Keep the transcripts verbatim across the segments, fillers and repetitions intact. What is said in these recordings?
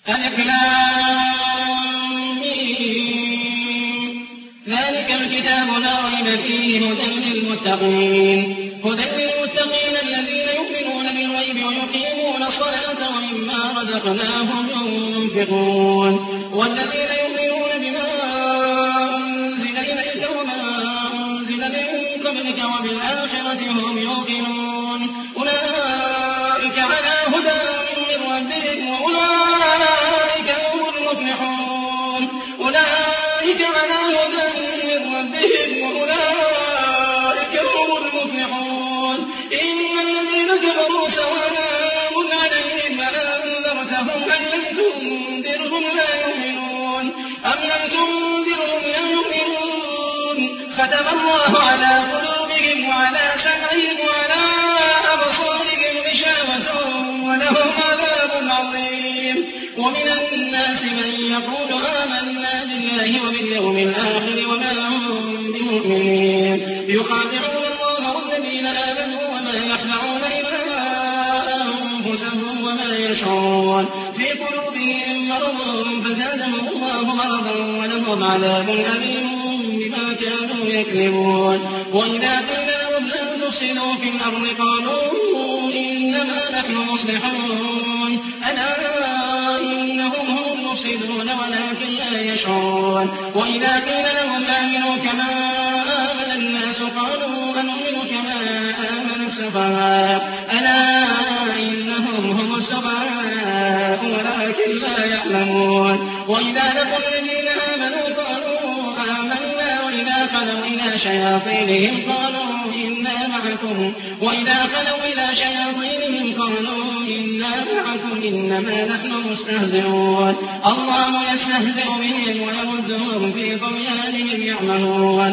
ألف لام ميم ذلك الكتاب لا ريب فيه هدى للمتقين هدى للمتقين الذين يؤمنون بالغيب ويقيمون الصلاة ومما رزقناهم ينفقون والذين يؤمنون بما أنزل إليك وما أنزل من قبلك وبالآخرة هم يوقنون أولئك على هدى من ربهم وأولئك هم المفلحون أولئك على هدى من ربهم وأولئك هم المفلحون إن الذين كفروا سواء عليهم أأنذرتهم أم لم تنذرهم لا يؤمنون أم لم تنذرهم لا يؤمنون ختم الله على قلوبهم وعلى سمعهم وعلى أبصارهم غشاوة ولهم عذاب عظيم ومن الناس من يقول آمنا بالله وباليوم الآخر وما هم بمؤمنين يخادعون الله والذين آمنوا وما يخدعون إلا أنفسهم وما يشعرون في قلوبهم مرض فزادهم الله مرضا ولهم عذاب أليم بما كانوا يكذبون وإذا قيل لهم لا تفسدوا في الأرض قالوا إنما نحن مصلحون ألا إنهم هم المفسدون ولكن لا يشعرون وإذا قيل لهم آمنوا كما آمن الناس قالوا أنؤمن كما آمن السفهاء ألا إنهم هم السفهاء ولكن لا يعلمون وإذا لقوا الذين آمنوا قالوا آمنا وإذا خلوا إلى شياطينهم قالوا إنا معكم وإذا خلوا إلى شياطينهم قالوا إنا معكم إنما نحن مستهزئون الله يستهزئ بهم ويمدهم في طغيانهم يعمهون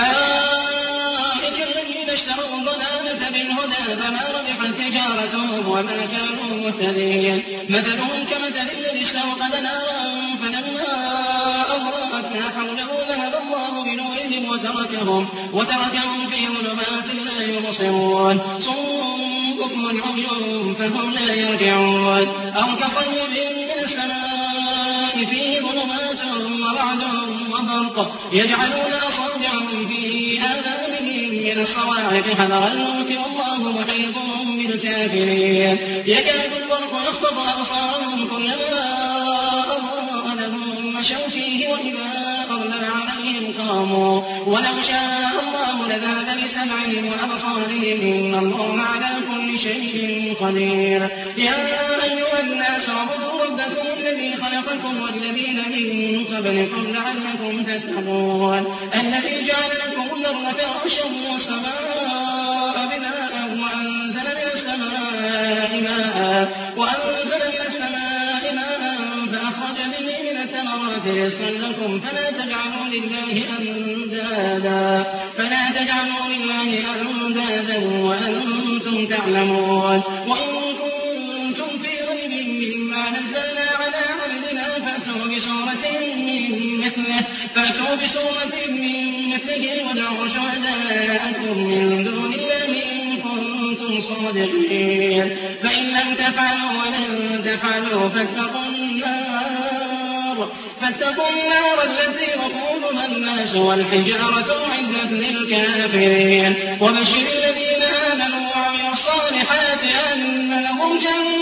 أولئك الذين اشتروا الضلالة بالهدى فما ربحت تجارتهم وما كانوا مهتدين مثلهم كمثل الذي استوقد نارا فلما أضاءت ما حوله ذهب الله بنورهم وتركهم وتركهم في ظلمات لا يبصرون صم بكم عمي فهم لا يرجعون أو كصيب من السماء فيه ظلمات ورعد وبرق يجعلون أصابعهم في آذانهم من الصواعق حذر الموت والله محيط بالكافرين يكاد البرق يخطف أبصارهم كلما أضاء لهم مشوا فيه وإذا أظلم عليهم قاموا ولو شاء الله لذهب بسمعهم وأبصارهم إن الله على كل شيء قدير يا أيها الناس اعبدوا ربكم الذي خلقكم والذين من قبلكم لعلكم تتقون الذي جعل لكم الأرض فراشا والسماء بناء وأنزل من السماء ماء وأنزل من السماء ماء فأخرج به من الثمرات رزقا لكم فلا تجعلوا لله أندادا فلا تجعلوا لله أندادا وأنتم تعلمون وإن كنتم في ريب مما نزلنا على عبدنا فأتوا بسورة من مثله فأتوا بسورة من مثله ودعوا شهداءكم من دون الله إن كنتم صادقين فإن لم تفعلوا ولن تفعلوا فاتقوا النار فاتقوا النار التي وقودها الناس والحجارة أعدت للكافرين وبشر الذين آمنوا وعملوا الصالحات أن لهم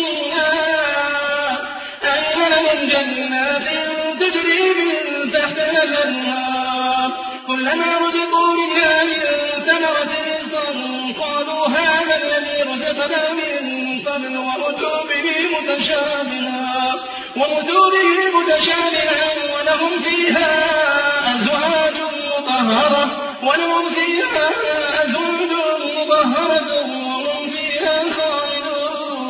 جنات أن لهم جنات تجري من تحتها الأنهار كلما رزقوا منها من ثمرة رزقا قالوا هذا الذي رزقنا من قبل وأتوا به متشابها وأتوا به متشابها ولهم فيها أزواج مطهرة ولهم فيها أزواج مطهرة وهم فيها خالدون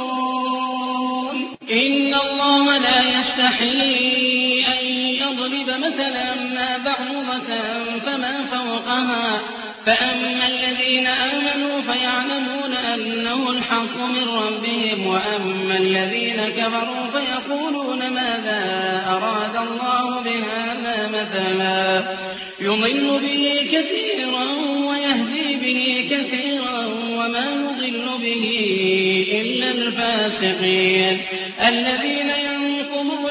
إن الله لا يستحيي أن يضرب مثلا ما بعوضة فما فوقها فأما الذين آمنوا فيعلمون أنه الحق من ربهم وأما الذين كفروا فيقولون ماذا أراد الله بهذا مثلا يضل به كثيرا ويهدي به كثيرا وما يضل به إلا الفاسقين الذين ينقضون عهد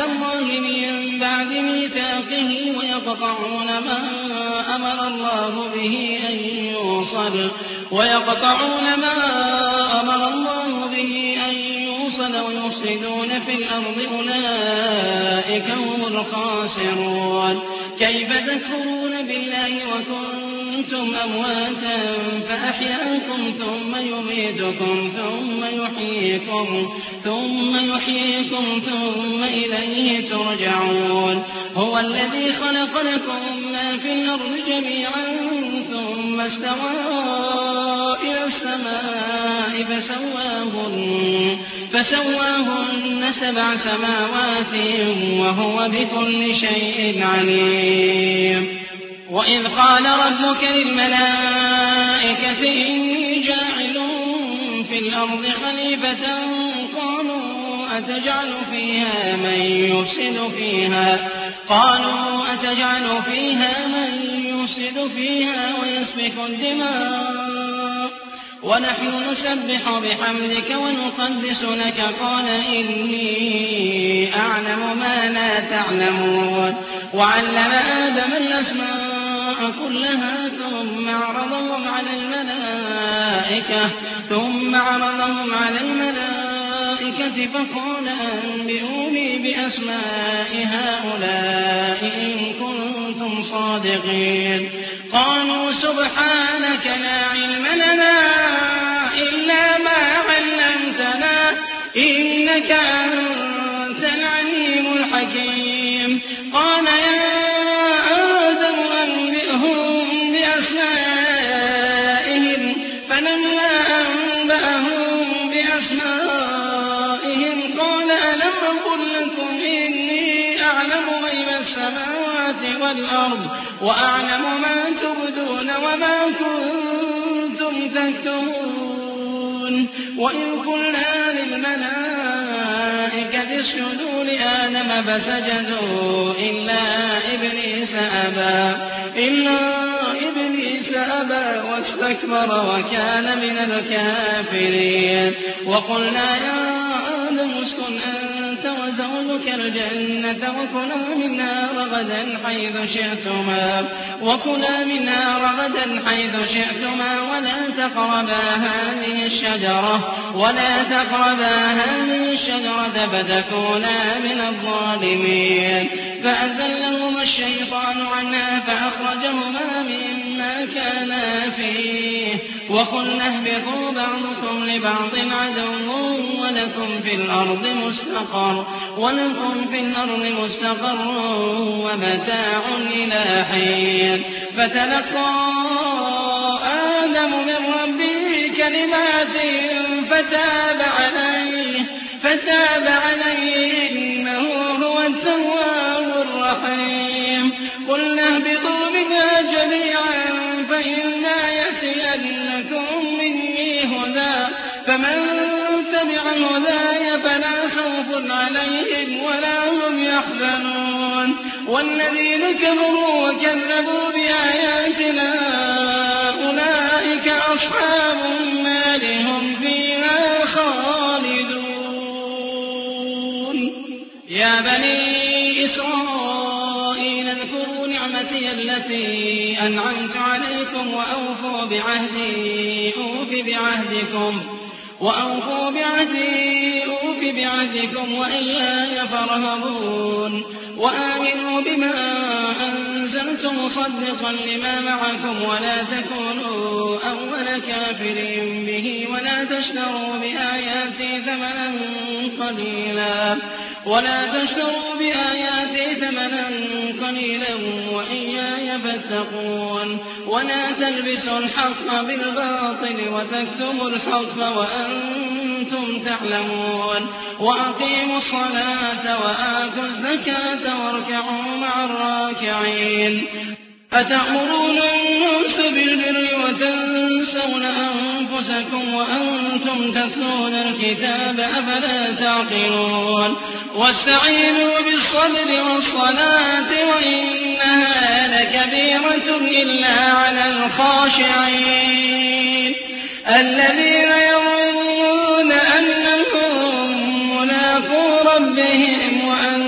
الله من بعد ميثاقه ويقطعون ما أمر الله به أن يوصل ويقطعون ما أمر الله به أن يوصل ويفسدون في الأرض أولئك هم الخاسرون كيف تكفرون بالله وكنتم أمواتا فأحياكم ثم يميتكم ثم يحييكم ثم يحييكم ثم إليه ترجعون هو الذي خلق لكم ما في الأرض جميعا ثم استوى إلى السماء فسواهن, فسواهن سبع سماوات وهو بكل شيء عليم وإذ قال ربك للملائكة إني جاعل في الأرض خليفة قالوا أتجعل فيها من يفسد فيها قالوا أتجعل فيها من يفسد فيها ويسفك الدماء ونحن نسبح بحمدك ونقدس لك قال إني أعلم ما لا تعلمون وعلم آدم الأسماء كلها ثم عرضهم على الملائكة ثم عرضهم على الملائكة فقال أنبئوني بأسماء هؤلاء إن كنتم صادقين قالوا سبحانك لا علم لنا إلا ما علمتنا إنك أنت العليم الحكيم قال يا آدم أنبئهم بأسمائهم فلما أنبأهم بأسمائهم قال ألم أقل لكم إني أعلم غيب السماوات والأرض وأعلم ما تبدون وما كنتم تكتمون وإن قلنا للملائكة اسجدوا لآدم فسجدوا إلا إبليس أبى إلا إبليس أبى واستكبر وكان من الكافرين وقلنا يا آدم اسكن أنت وزوجك الجنة وكلا منها رغدا حيث شئتما وكلا منها رغدا حيث شئتما ولا تقربا هذه الشجرة ولا تقربا هذه الشجرة فتكونا من الظالمين فأزلهما الشيطان عنها فأخرجهما مما كانا فيه وقلنا اهبطوا بعضكم لبعض عدو ولكم في الأرض مستقر ولكم في الأرض مستقر ومتاع إلى حين فتلقى آدم من ربه كلمات فتاب عليه فتاب عليه إنه هو التواب الرحيم قلنا اهبطوا منها جميعا فإما يأتينكم مني هدى فمن تبع هداي فلا خوف عليهم ولا هم يحزنون والذين كفروا وكذبوا بآياتنا أولئك أصحاب النار هم فيها خالدون يا بني إسرائيل اذكروا نعمتي التي أنعمت عليكم وأوفوا بعهدي أوف بعهدكم وأوفوا بعهدي أوف بعهدكم وإياي فارهبون وآمنوا بما أنزلت مصدقا لما معكم ولا تكونوا أول كافر به ولا تشتروا بآياتي ثمنا قليلا ولا تشتروا بآياتي ثمنا قليلا وإياي فاتقون ولا تلبسوا الحق بالباطل وتكتموا الحق وأنتم تعلمون وأقيموا الصلاة وآتوا الزكاة واركعوا مع الراكعين أتأمرون الناس بالبر وتنسون أنفسكم وأنتم تتلون الكتاب أفلا تعقلون واستعينوا بالصبر والصلاة وإنها لكبيرة إلا على الخاشعين الذين يظنون أنهم ملاقو ربهم وأنهم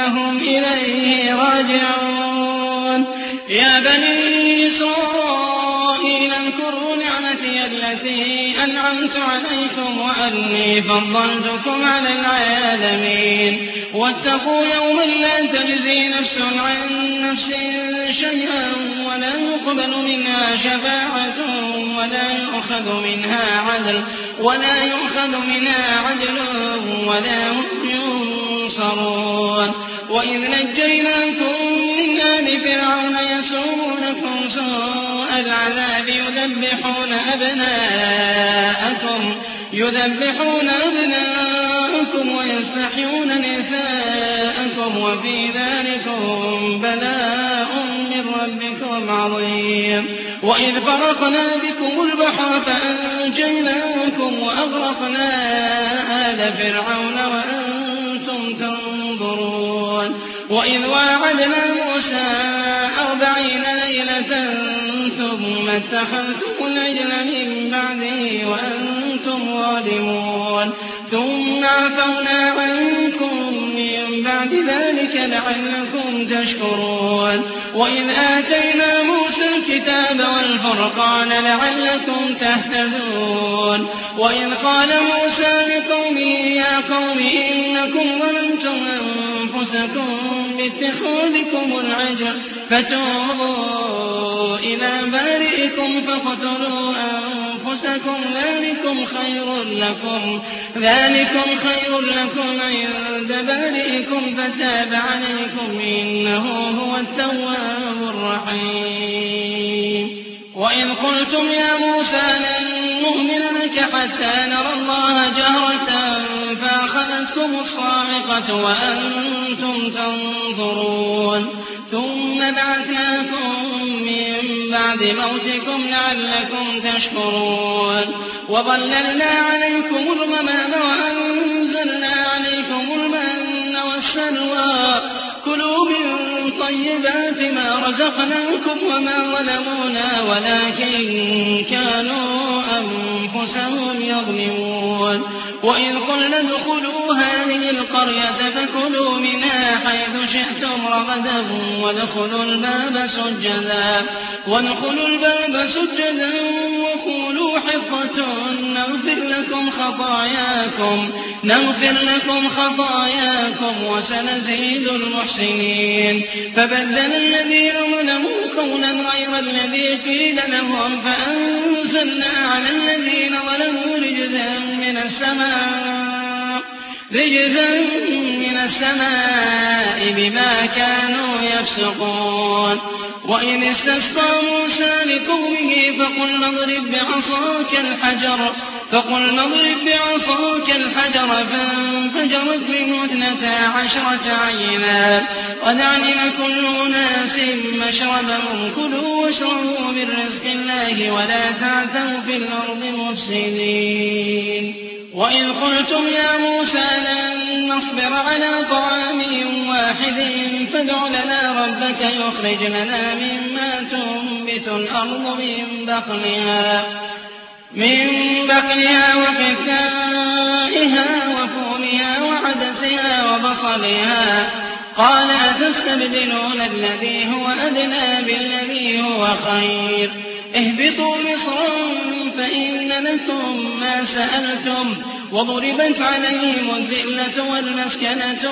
أنهم إليه راجعون يا بني إسرائيل اذكروا نعمتي التي أنعمت عليكم وأني فضلتكم على العالمين واتقوا يوما لا تجزي نفس عن نفس شيئا ولا يقبل منها شفاعة ولا يؤخذ منها عدل ولا يؤخذ منها عدل ولا هم ينصرون وإذ نجيناكم من آل فرعون يسومونكم سوء العذاب يذبحون أبناءكم يذبحون أبناءكم ويستحيون نساءكم وفي ذلكم بلاء من ربكم عظيم وإذ فرقنا بكم البحر فأنجيناكم وأغرقنا آل فرعون وأنتم تنظرون وإذ واعدنا موسى أربعين ليلة ثم اتخذتم العجل من بعده وأنتم ظالمون ثم عفونا عنكم من بعد ذلك لعلكم تشكرون وإذ آتينا موسى الكتاب والفرقان لعلكم تهتدون وإذ قال موسى لقومه يا قوم إنكم ظلمتم أنفسكم باتخاذكم العجل فتوبوا إلى بارئكم فاقتلوا أنفسكم ذلكم خير لكم ذلكم خير لكم عند بارئكم فتاب عليكم إنه هو التواب الرحيم وإذ قلتم يا موسى لن نؤمن لك حتى نرى الله جهرة فأخذتكم الصاعقة وأنتم تنظرون ثم بعثناكم من بعد موتكم لعلكم تشكرون وظللنا عليكم الغمام وأنزلنا عليكم المن والسلوى كلوا من طيبات ما رزقناكم وما ظلمونا ولكن كانوا أنفسهم يظلمون وإذ قلنا ادخلوا هذه القرية فكلوا منها حيث شئتم رغدا وادخلوا الباب سجدا وادخلوا الباب سجدا وقولوا حطة نغفر لكم خطاياكم نغفر لكم خطاياكم وسنزيد المحسنين فبدل الذين ظلموا قولا غير الذي قيل لهم فأنزلنا على الذين ظلموا رجزا من السماء رجزا من السماء بما كانوا يفسقون وإن استسقى موسى لقومه فقل اضرب بعصاك الحجر فقل اضرب بعصاك الحجر فانفجرت منه اثنتا عشرة عينا قد علم كل أناس مشربهم كلوا واشربوا من رزق الله ولا تعثوا في الأرض مفسدين وإذ قلتم يا موسى لن نصبر على طعام واحد فادع لنا ربك يخرج لنا مما تنبت الأرض من بقلها من بقلها وقثائها وفومها وعدسها وبصلها قال أتستبدلون الذي هو أدنى بالذي هو خير اهبطوا مصرا فإن لكم ما سألتم وضربت عليهم الذلة والمسكنة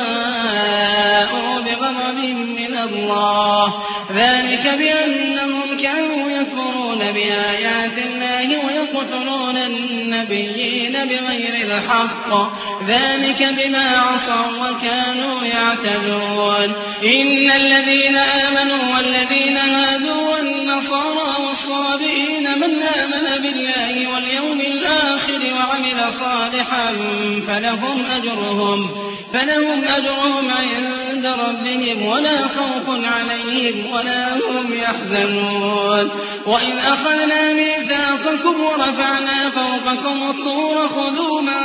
وباءوا بغضب من الله ذلك بأنهم كانوا يكفرون بآيات الله ويقتلون النبيين بغير الحق ذلك بما عصوا وكانوا يعتدون إن الذين آمنوا والذين هادوا والنصارى والصابئين من آمن بالله واليوم الآخر وعمل صالحا فلهم أجرهم فلهم أجرهم عند ربهم ولا خوف عليهم ولا هم يحزنون وإذ أخذنا ميثاقكم ورفعنا فوقكم الطور خذوا ما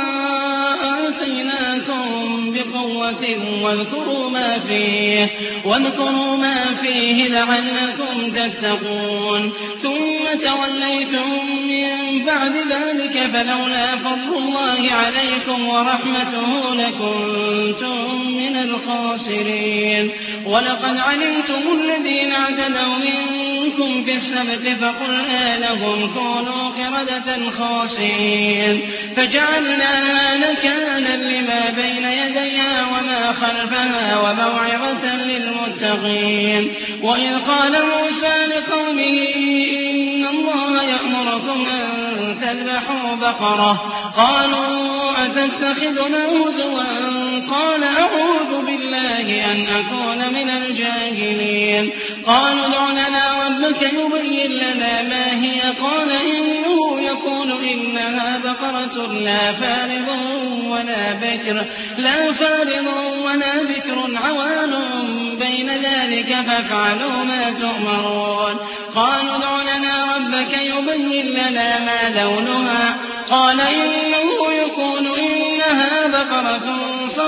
آتيناكم بقوة واذكروا ما فيه واذكروا ما فيه لعلكم تتقون ثم توليتم من بعد ذلك فلولا فضل الله عليكم ورحمته لكنتم من الخاسرين. ولقد علمتم الذين اعتدوا منكم في السبت فقلنا لهم كونوا قردة خاسئين فجعلناها نكالا لما بين يديها وما خلفها وموعظة للمتقين. وإذ قال موسى لقومه إن الله يأمركم أن تذبحوا بقرة قالوا أتتخذنا هزوا قال أعوذ بالله أن أكون من الجاهلين. قالوا ادع لنا ربك يبين لنا ما هي قال إنه يقول إنها بقرة لا فارض ولا بكر لا فارض ولا بكر عوان بين ذلك فافعلوا ما تؤمرون. قالوا ادع لنا ربك يبين لنا ما لونها قال إنه يقول إنها بقرة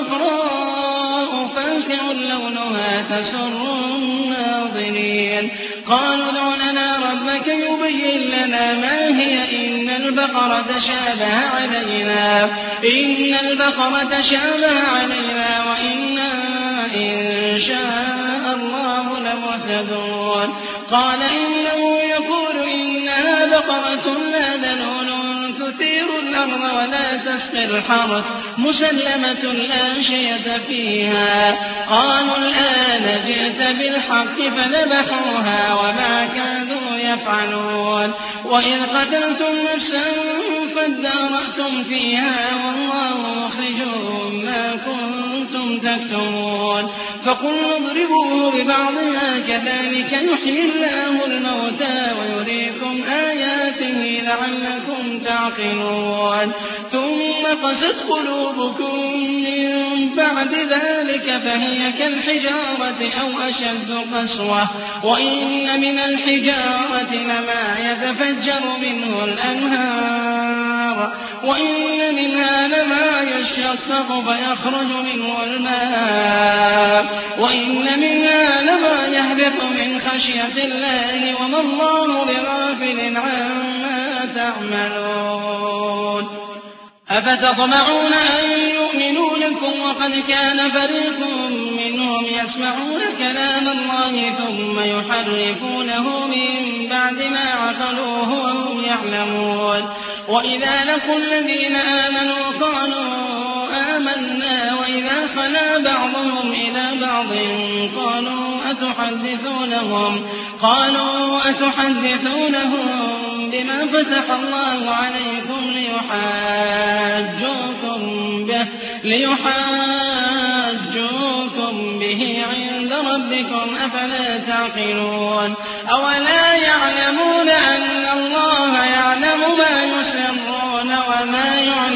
صفراء فاقع لونها تسر الناظرين. قالوا ادع لنا ربك يبين لنا ما هي إن البقرة تشابه علينا إن البقرة تشابه علينا وإنا إن شاء الله لمهتدون. قال إنه يقول إنها بقرة لا ذلول تثير الأرض ولا تسقي الحرث مسلمة لا شية فيها. قالوا الآن جئت بالحق فذبحوها وما كادوا يفعلون. وإذ قتلتم نفسا فادارأتم فيها والله مخرج ما كنتم تكتمون. فقلنا اضربوه ببعضها كذلك يحيي الله الموتى ويريكم آياته لعلكم تعقلون. ثم قست قلوبكم من بعد ذلك فهي كالحجارة أو أشد قسوة وإن من الحجارة لما يتفجر منه الأنهار وإن منها لما يشقق فيخرج منه الماء وإن منها لما يهبط من خشية الله وما الله بغافل عما تعملون. أفتطمعون أن يؤمنوا لكم وقد كان فريق منهم يسمعون كلام الله ثم يحرفونه من بعد ما عقلوه وهم يعلمون. وإذا لقوا الذين آمنوا قالوا آمنا وإذا خلا بعضهم إلى بعض قالوا أتحدثونهم قالوا أتحدثونهم بما فتح الله عليكم ليحاجوكم به ليحاجوكم به عند ربكم أفلا تعقلون. أولا يعلمون أن الله يعلم ما يسرون وما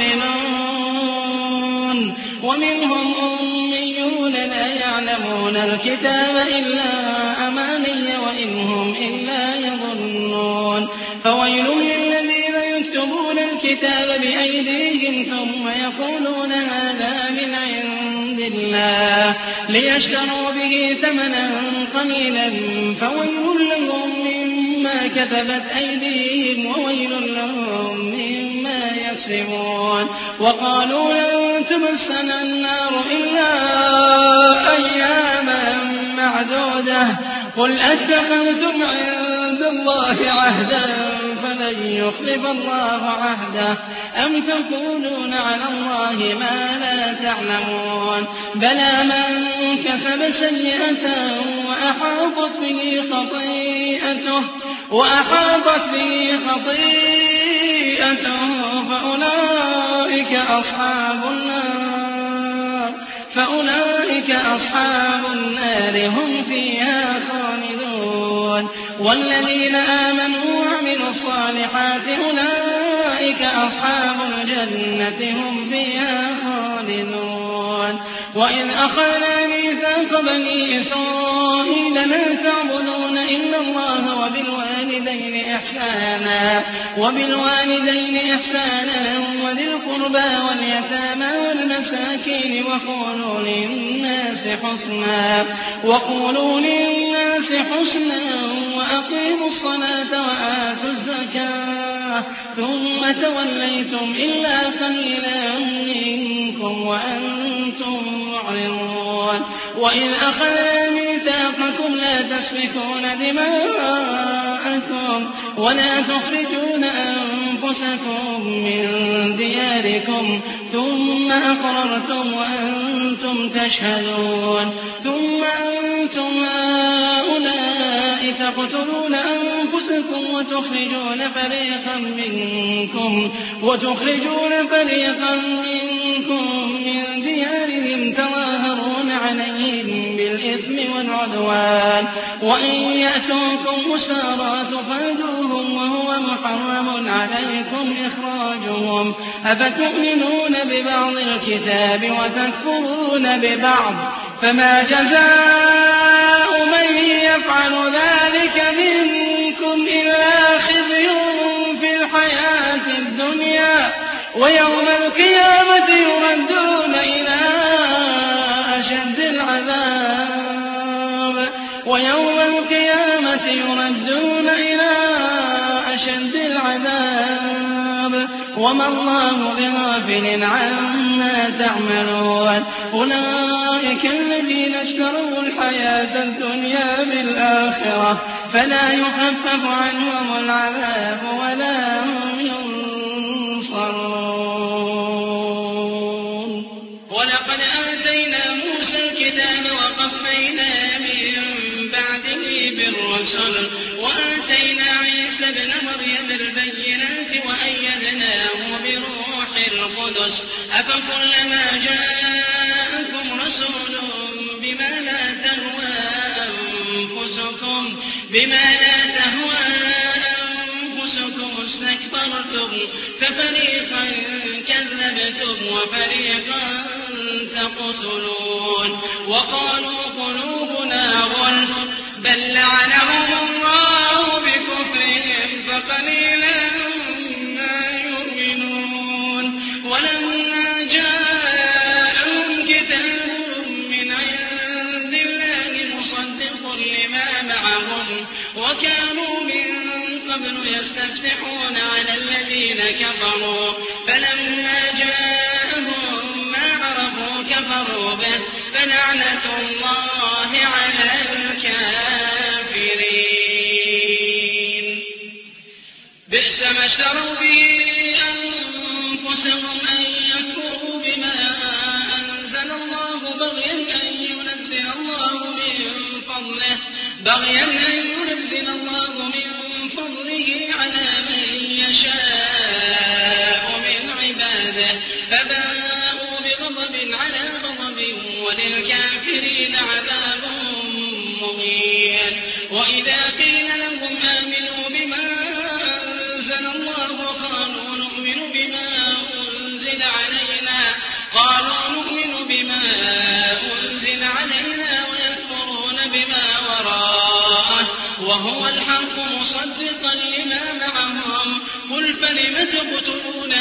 يعلنون. ومنهم أميون لا يعلمون الكتاب إلا أماني وإنهم إلا يظنون. فويل للذين يكتبون الكتاب بأيديهم ثم يقولون هذا من عند الله ليشتروا به ثمنا قليلا فويل لهم مما كتبت أيديهم وويل لهم مما يكسبون. وقالوا لن تمسنا النار إلا أياما معدودة قل أتخذتم عند الله عهدا فلن يخلف الله عهده أم تقولون على الله ما لا تعلمون. بلى من كسب سيئة وأحاطت به خطيئته وأحاطت به خطيئته فأولئك أصحاب النار فأولئك أصحاب النار هم فيها خالدون. والذين آمنوا وعملوا الصالحات أولئك أصحاب الجنة هم فيها خالدون. وإذ أخذنا ميثاق بني إسرائيل لا تعبدون إلا الله وبالوالدين إحسانا وبالوالدين إحسانا وذي القربى واليتامى والمساكين وقولوا للناس حسنا وقولوا للناس حسنا وأقيموا الصلاة وآتوا الزكاة ثم توليتم إلا قليلا منكم وأنتم معرضون. تشهدون وإذ أخذنا ميثاقكم لا تسفكون دماءكم ولا تخرجون أنفسكم من دياركم ثم أقررتم وأنتم تشهدون ثم أنتم هؤلاء تقتلون أنفسكم وتخرجون فريقا منكم وتخرجون فريقا منكم من ديارهم تظاهرون عليهم بالإثم والعدوان وإن يأتوكم أسارى تفادوهم وهو محرم عليكم إخراجهم أفتؤمنون ببعض الكتاب وتكفرون ببعض فما جزاء من يفعل ذلك منكم إلا خزي في الحياة الدنيا ويوم القيامة يردون إلى أشد العذاب ويوم القيامة يردون إلى أشد العذاب وما الله بغافل عما تعملون أولئك الذين اشتروا الحياة الدنيا بالآخرة فلا يخفف عنهم العذاب ولا هم ينصرون ولقد آتينا موسى الكتاب وقفينا من بعده بالرسل وآتينا عيسى ابن مريم البينات وأيدناه بروح القدس أفكلما جاءكم رسول بما لا تهوى أنفسكم بما لا تهوى أنفسكم استكبرتم ففريقا كذبتم وفريقا تقتلون وقالوا قلوبنا غلف بل لعنهم الله بكفرهم فقليلا ما يؤمنون ولما جاءهم كتاب من عند الله مصدق لما معهم وكانوا من قبل يستفتحون على الذين كفروا فلما جاءهم ما عرفوا كفروا به فلعنة الله على الكافرين بئس ما اشتروا به أنفسهم أن يكفروا بما أنزل الله بغيا أن ينزل الله من فضله بغيا أن ينزل الله من فضله على من يشاء من عباده فباءوا بغضب على غضب وللكافرين عذاب مهين وإذا قيل لهم آمنوا بما أنزل الله قالوا نؤمن بما أنزل علينا قالوا نؤمن بما أنزل علينا ويكفرون بما وراءه وهو الحق مصدقا لما معهم قل فلم تقتلون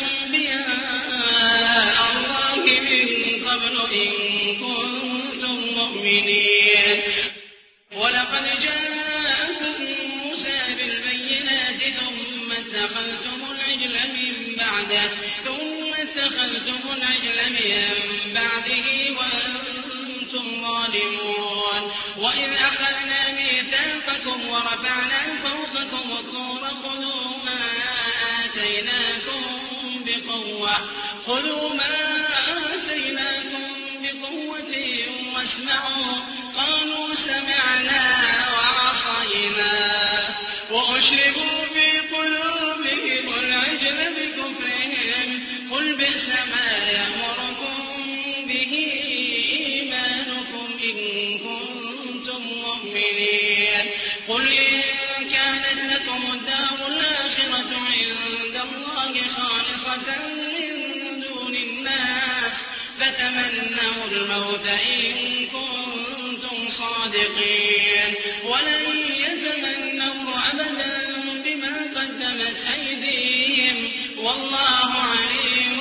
أنبياء الله من قبل إن كنتم مؤمنين ولقد جاءكم موسى بالبينات ثم اتخذتم العجل من بعده ثم اتخذتم العجل من بعده وأنتم ظالمون وإذ أخذنا ميثاقكم ورفعنا فوقكم الطور خذوا ما آتيناكم بقوة خذوا ما آتيناكم بقوة واسمعوا قالوا سمعنا وعصينا وأشربوا في قلوبهم العجل بكفرهم قل بئس ما يأمركم به إيمانكم إن كنتم مؤمنين قل إن كانت لكم الدار الآخرة عند الله خالصة من دون الناس فتمنوا الموت إن كنتم صادقين ولن يتمنوا أبدا بما قدمت أيديهم والله عليم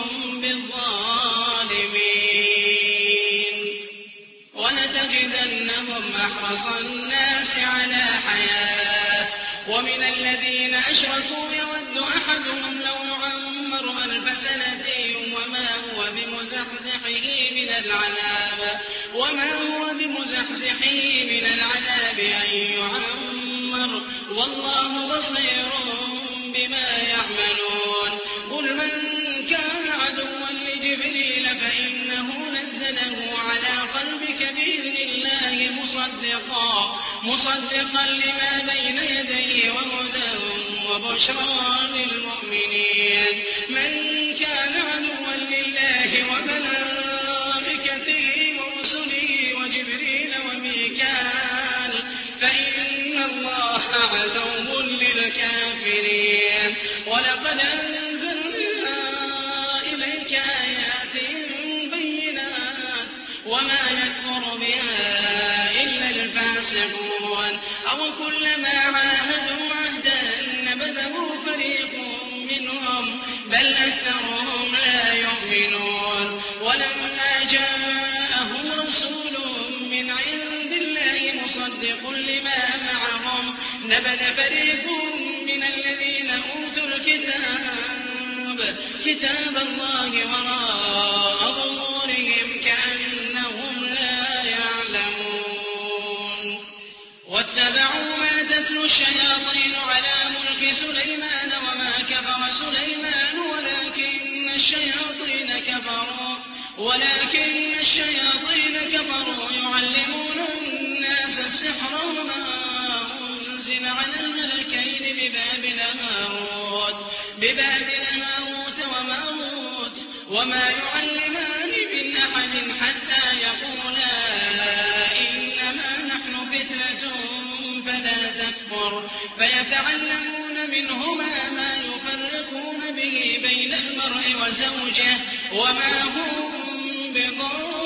بالظالمين ولتجدنهم أحرص الناس على حياة ومن الذين أشركوا يود أحدهم لو يعمر ألف سنة وما هو بمزحزحه من العذاب بزحزحه من العذاب أن يعمر والله بصير بما يعملون قل من كان عدوا لجبريل فإنه نزله على قلبك بإذن الله مصدقا مصدقا لما بين يديه وهدى وبشرى للمؤمنين من كان عدوا لله وملائكته ورسله وجبريل وميكال فإن الله عدو للكافرين ولقد أنزلنا إليك آيات بينات وما يكفر بها إلا الفاسقون أو كلما عاهدوا عهدا نبذه فريق منهم بل أكثرهم لا يؤمنون ولما جاءهم رسول من عند الله مصدق لما معهم نبذ فريق من الذين أوتوا الكتاب كتاب الله وراء ظهورهم كأنهم لا يعلمون واتبعوا ما تتلو الشياطين على ملك سليمان وما كفر سليمان ولكن الشياطين كفروا ولكن الشياطين كفروا يعلمون الناس السحر وما أنزل على الملكين ببابل هاروت ببابل هاروت وماروت وما يعلمان من أحد حتى يقولا إنما نحن فتنة فلا تكفر فيتعلمون منهما ما يفرقون به بين المرء وزوجه وما هم بضارين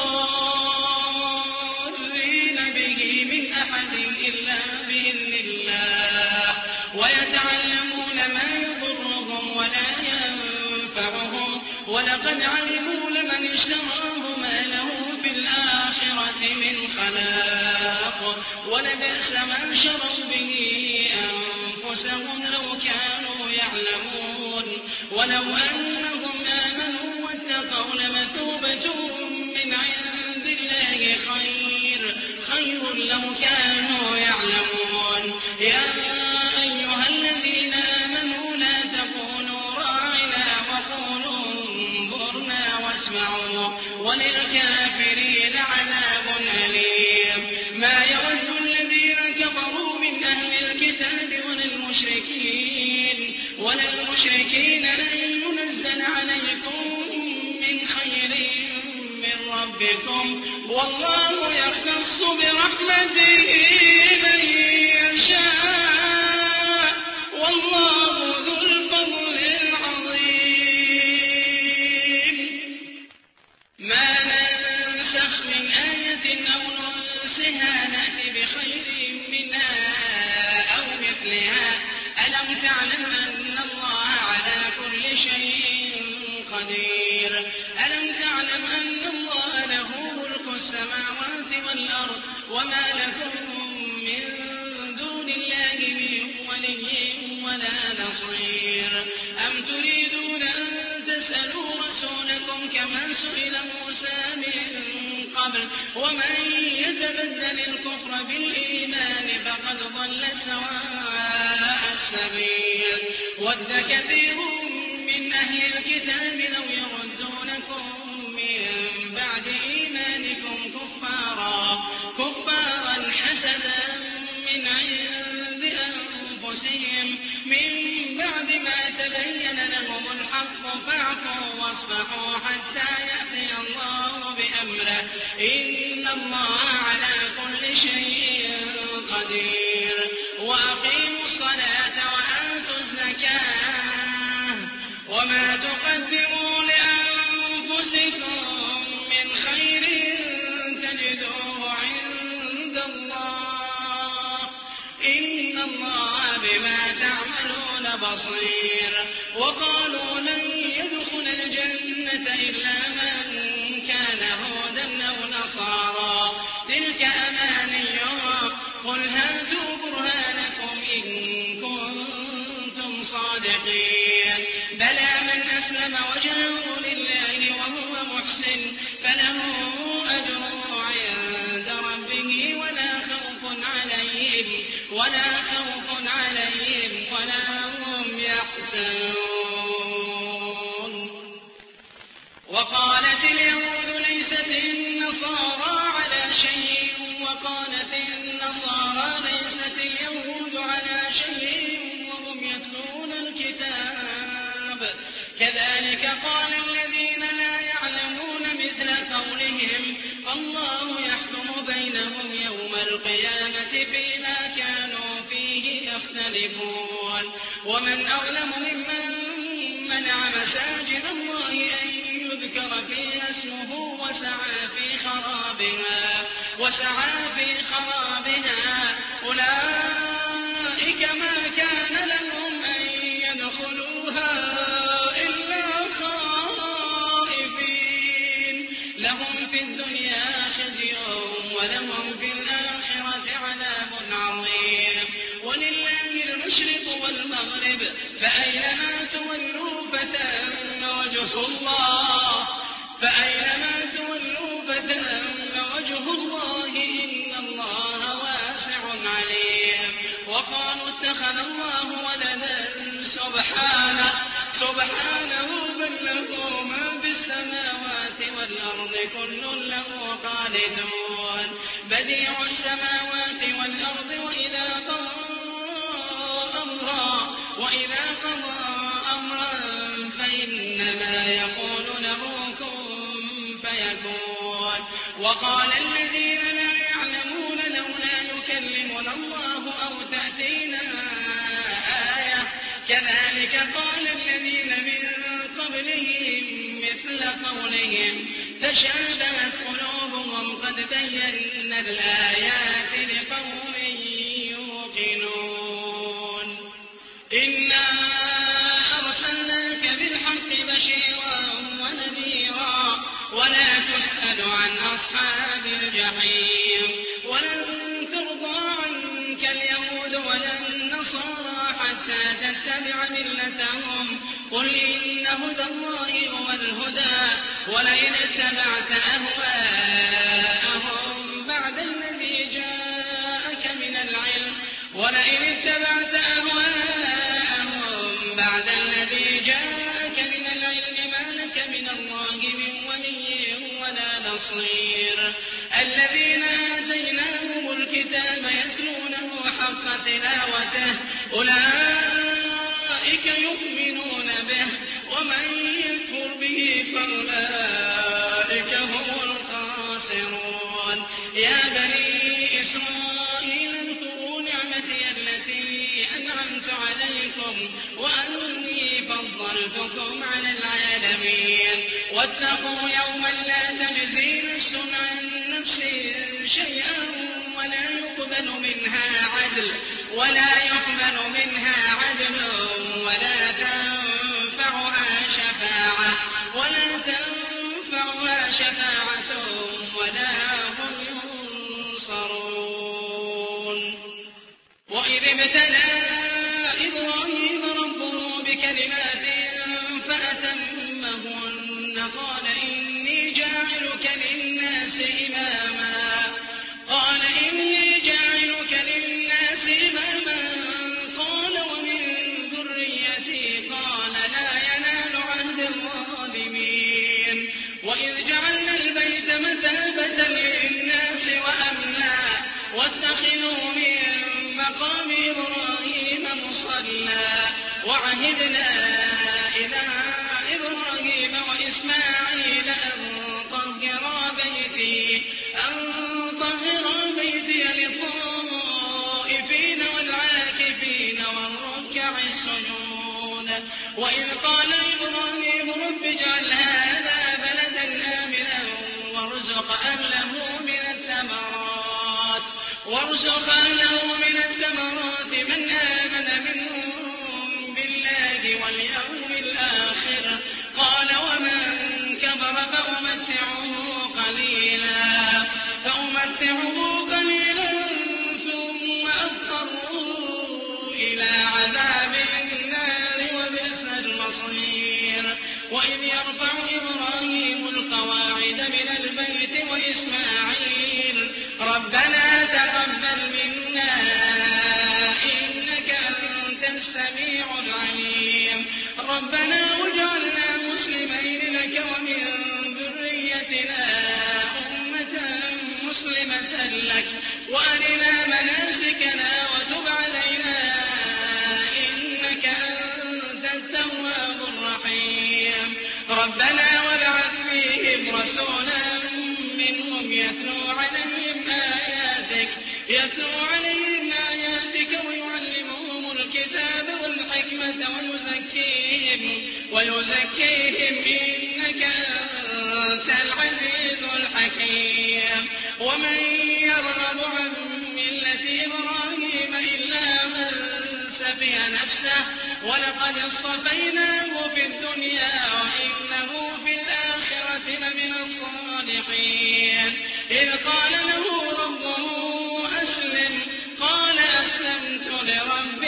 به من أحد إلا بإذن الله ويتعلمون ما يضرهم ولا ينفعهم ولقد علموا لمن اشتراه ما له في الآخرة من خلاق ولبئس ما شروا به أنفسهم لو كانوا يعلمون ولو أنهم آمنوا واتقوا لمثوبة من عند الله خير خير لو كانوا يعلمون يا أيها الذين آمنوا لا تقولوا راعنا وقولوا انظرنا واسمعوا وللكافرين عذاب أليم ما يود الذين كفروا من أهل الكتاب وللمشركين وللمشركين أن ينزل عليكم من خير من ربكم والله يختص برحمته من يشاء والله ذو الفضل العظيم ما ننسخ من آية أو ننسها نأتي بخير منها أو مثلها ألم تعلم أن الله على كل شيء قدير ألم تعلم أن الله له ملك السماوات والأرض وما لكم من دون الله من ولي ولا نصير أم تريدون أن تسألوا رسولكم كما سئل موسى من قبل ومن يتبدل الكفر بالإيمان فقد ضل سواء السبيل ود كثير من أهل الكتاب لو يردونكم من بعد إيمانكم كفارا كفارا حسدا من عند أنفسهم من بعد ما تبين لهم الحق فاعفوا واصفحوا حتى يأتي الله بأمره إن الله على كل شيء قدير وأقيموا الصلاة وآتوا الزكاة وما تقدموا لأنفسكم من خير تجدوه عند الله إن الله بما تعملون بصير وقالوا لن يدخل الجنة إلا من كان هودا أو نصارى تلك أمانيهم قل هاتوا برهانكم إن كنتم صادقين بلى من أسلم وجهه لله وهو محسن فله أجره عند ربه ولا خوف عليهم ولا هم يحزنون. وقالت اليهود ليست النصارى على شيء وقالت النصارى ليست اليهود على شيء وهم يتلون الكتاب كذلك قال الذين لا يعلمون مثل قولهم فالله يحكم بينهم يوم القيامة فيما كانوا فيه يختلفون. ومن أظلم ممن منع مساجد الله أن يذكر فيها اسمه وسعى في خرابها وسعى في خرابها أولئك ما كان لهم أن يدخلوها إلا خائفين لهم في الدنيا خزي ولهم في الآخرة عذاب عظيم. ولله المشرق والمغرب فأينما تولوا فثم وجه الله فأينما تولوا فثم وجه الله إن الله واسع عليم. وقالوا اتخذ الله ولدا سبحانه سبحانه بل له ما في السماوات والأرض كل له قانتون بديع السماوات والأرض وإذا قضى أمرا وإذا قضى أمرا فإنما يقول له كن فيكون. وقال الذين لا يعلمون لولا يكلمنا الله أو تأتينا آية كذلك قال الذين من قبلهم مثل قولهم تشابهت قلوبهم قد بينا الآيات لقوم يوقنون. إنا أرسلناك بالحق بشيرا ونذيرا ولا تسأل عن أصحاب الجحيم. ولن ترضى عنك اليهود ولا النصارى حتى تتبع ملتهم قل إن هدى الله هو الهدى ولئن اتبعت أهواءهم بعد الذي جاءك من العلم ولئن اتبعت أهواءهم بعد الذي جاءك من العلم ما لك من الله من ولي ولا نصير. الذين آتيناهم الكتاب يتلونه حق تلاوته أولئك يؤمنون به ومن يكفر به فأولئك هم الخاسرون. يا بني إسرائيل اذكروا نعمتي التي أنعمت عليكم وأني فضلتكم على العالمين. واتقوا يوما لا تجزي نفس عن نفس شيئا ولا يقبل منها عدل ولا يقبل منها عدل ولا تنفعها شفاعة ولا تنفعها شفاعة ولا هم ينصرون. وإذ ابتلى إبراهيم ربه بكلمات فأتمهن قال إني جاعلك للناس إماما قال إني جاعلك للناس إماما قال ومن ذريتي قال لا ينال عهد الظالمين. وإذ جعلنا البيت مثابة للناس وأمنا واتخذوا من مقام إبراهيم مصلى وعهدنا إلى إبراهيم وإسماعيل أن طهرا بيتي أن طهرا بيتي للطائفين والعاكفين والركع السجود. وإذ قال إبراهيم رب اجعل هذا بلدا آمنا وارزق أهله من الثمرات وارزق أهله من الثمرات من آمن منهم بالله واليوم الآخر قال ومن كفر فأمتعه قليلا فأمتعه قليلا ثم أضطره إلى عذاب النار وبئس المصير. وإذ يرفع إبراهيم القواعد من البيت وإسماعيل ربنا تقبل منا وأرنا مناسكنا وتب علينا إنك أنت التواب الرحيم ربنا وابعث فيهم رسولا منهم يتلو عليهم آياتك يتلو عليهم آياتك ويعلمهم الكتاب والحكمة ويزكيهم ويزكيهم إنك أنت العزيز الحكيم ومن يرغب عن ملة إبراهيم إلا من سفه نفسه ولقد اصطفيناه في الدنيا وإنه في الآخرة لمن الصالحين إذ قال له ربه أسلم قال أسلمت لرب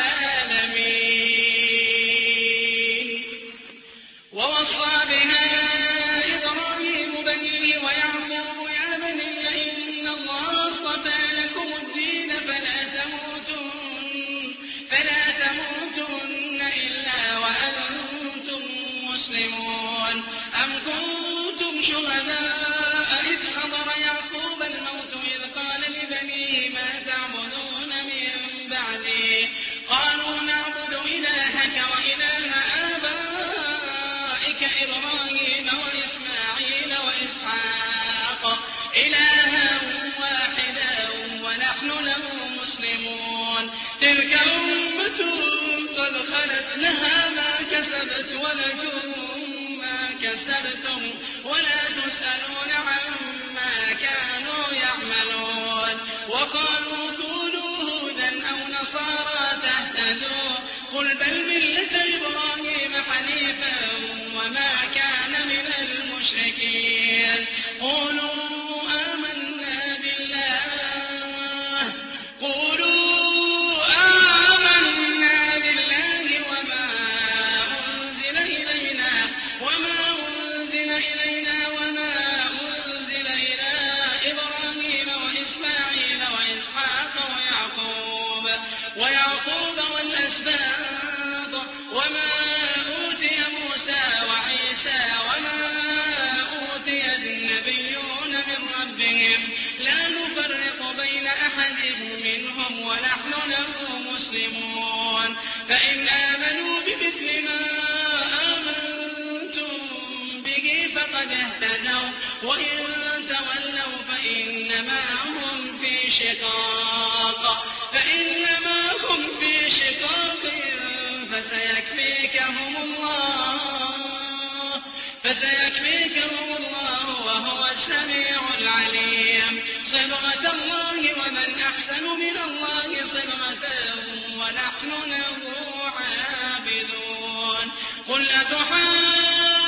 العالمين ووصى بها إبراهيم بنيه ويعقوب يا بني إن الله اصطفى لكم الدين فلا تموتن فلا تموتن إلا وأنتم مسلمون أم كنتم شهداء إذ حضر يعقوب الموت إذ قال لبنيه ما تعبدون من بعدي قالوا نعبد إلهك وإله آبائك إبراهيم وإسماعيل وإسحاق إلها واحدا ونحن له مسلمون تلك أمة قد خلت لها ما كسبت ولكم ما كسبتم ولا تسألون عما كانوا يعملون وقالوا كونوا هودا أو نصارى تهتدوا قل بل ملة إبراهيم حنيفا وما كان من المشركين قولوا آمنا بالله قولوا آمنا بالله وما أنزل إلينا وما أنزل إلينا وما أنزل إلى إبراهيم وإسماعيل وإسحاق ويعقوب ويعقوب والأسباط وما أوتي موسى وعيسى وما أوتي النبيون من ربهم لا نفرق بين أحد منهم ونحن له مسلمون فإن آمنوا بمثل ما آمنتم به فقد اهتدوا وإن تولوا فإنما هم في شقاق فإنما هم في شقاق فسيكفيكهم الله فسيكفيكهم الله وهو السميع العليم صبغة الله ومن أحسن من الله صبغة ونحن له عابدون قل أتحاجوننا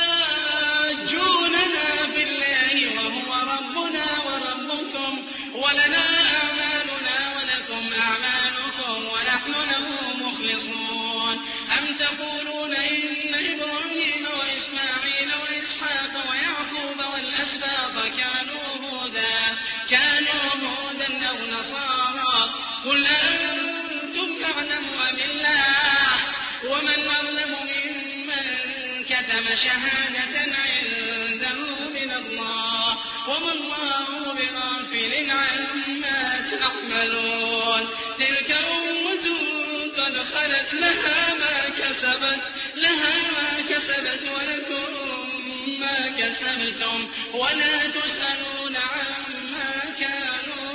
في الله وهو ربنا وربكم ولنا أعمالنا ولكم أعمالكم ونحن له مخلصون أم تقولون إن إبراهيم وإسماعيل وإسحاق ويعقوب والأسباط كانوا هودا كانوا هودا أو نصارى قل أنتم أعلم أم الله ومن أظلم ممن كتم شهادة عنده من الله وما الله بغافل عما تعملون تلك أمة قد خلت لها ما كسبت لها ما كسبت ولكم ما كسبتم ولا تسألون عما كانوا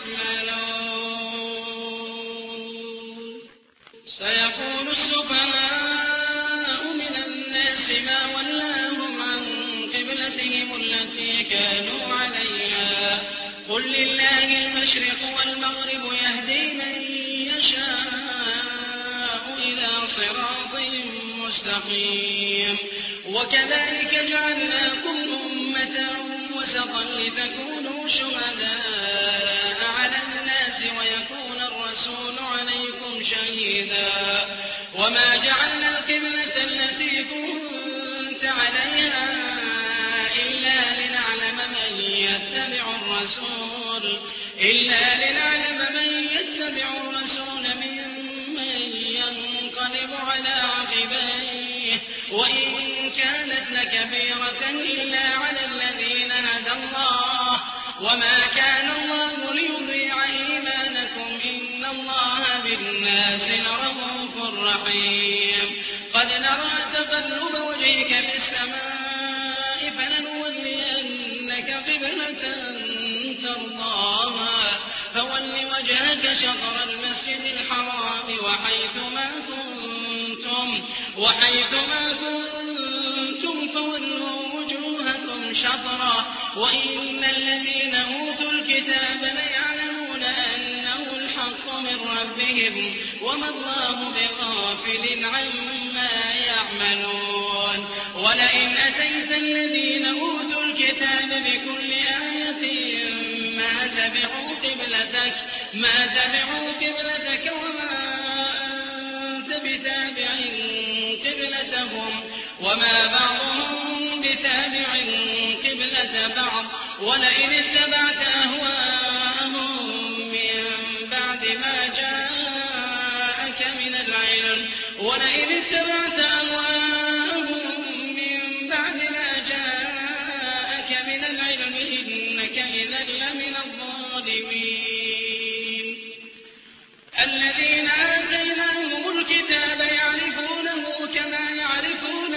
يعملون سيقول السفهاء من الناس ما ولاهم عن قبلتهم التي كانوا عليها قل لله المشرق والمغرب يهدي من يشاء إلى صراط مستقيم وكذلك جعلناكم أمة وسطا لتكونوا شهداء على الناس ويكون الرسول عليكم شهيدا وما جعلنا القبلة التي كنت عليها إلا لنعلم من يتبع الرسول إلا لنعلم من يتبع الرسول ممن ينقلب على عقبيه وإن كانت لكبيرة إلا على الذين هدى الله وما كان الله ليضيع تقلب وجهك في السماء فلنولينك قبلة ترضاها فول وجهك شطر المسجد الحرام وحيثما كنتم وحيثما كنتم فولوا وجوهكم شطرا وإن الذين أوتوا الكتاب ليعلمون أنه الحق من ربهم وما الله بغافل عما يعملون ولئن أتيت الذين أوتوا الكتاب بكل آية ما تبعوا قبلتك ما تبعوا قبلتك وما أنت بتابع قبلتهم وما بعضهم بتابع قبلة بعض ولئن اتبعت أهواءهم من بعد ما جاءك من العلم ولئن اتبعت أهواءهم من بعد ما جاءك من العلم إنك إذا لمن الظالمين الذين آتيناهم الكتاب يعرفونه كما يعرفون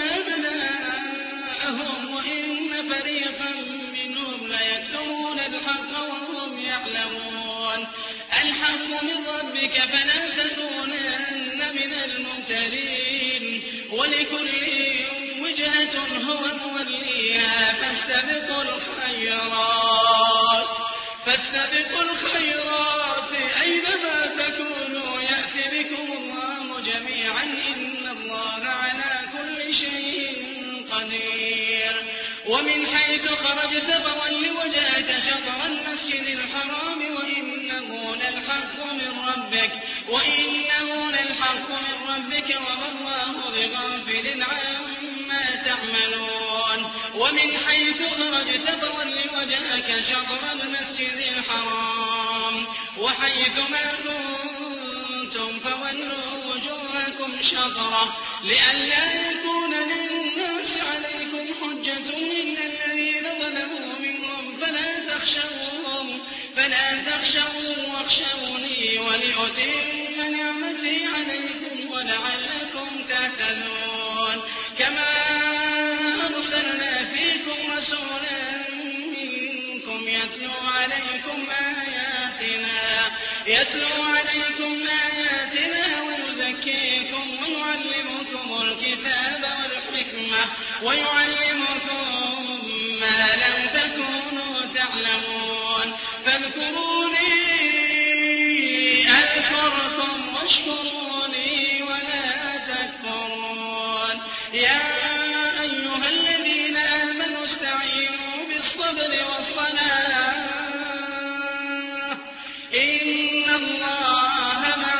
أبناءهم وإن فريقا منهم ليكتمون الحق وهم يعلمون الحق من ربك فلا تكونن من الممترين ولكل وجهة هو موليها فاستبقوا الخيرات فاستبقوا الخيرات أينما تكونوا يأتي بكم الله جميعا إن الله على كل شيء قدير ومن حيث خرجت فول وجهك شطر المسجد الحرام وإنه للحق من ربك وإنه للحق من ربك وما الله بغافل عما تعملون ومن حيث خرجت فول وجهك شطر المسجد الحرام وحيثما كنتم فولوا وجوهكم شطره لئلا يكون للناس عليكم حجة إلا الذين ظلموا منهم فلا تخشوهم فلا تخشوهم واخشوني ولأتم نعمتي عليكم ولعلكم تهتدون كما أرسلنا فيكم رسولا منكم يتلو عليكم آياتنا يتلو عليكم آياتنا ويزكيكم ويعلمكم الكتاب والحكمة ويعلمكم ما لم تكونوا تعلمون فاذكروني أذكركم واشكروا لي ولا تكفرون يا أيها الذين آمنوا استعينوا بالصبر والصلاة إن الله مع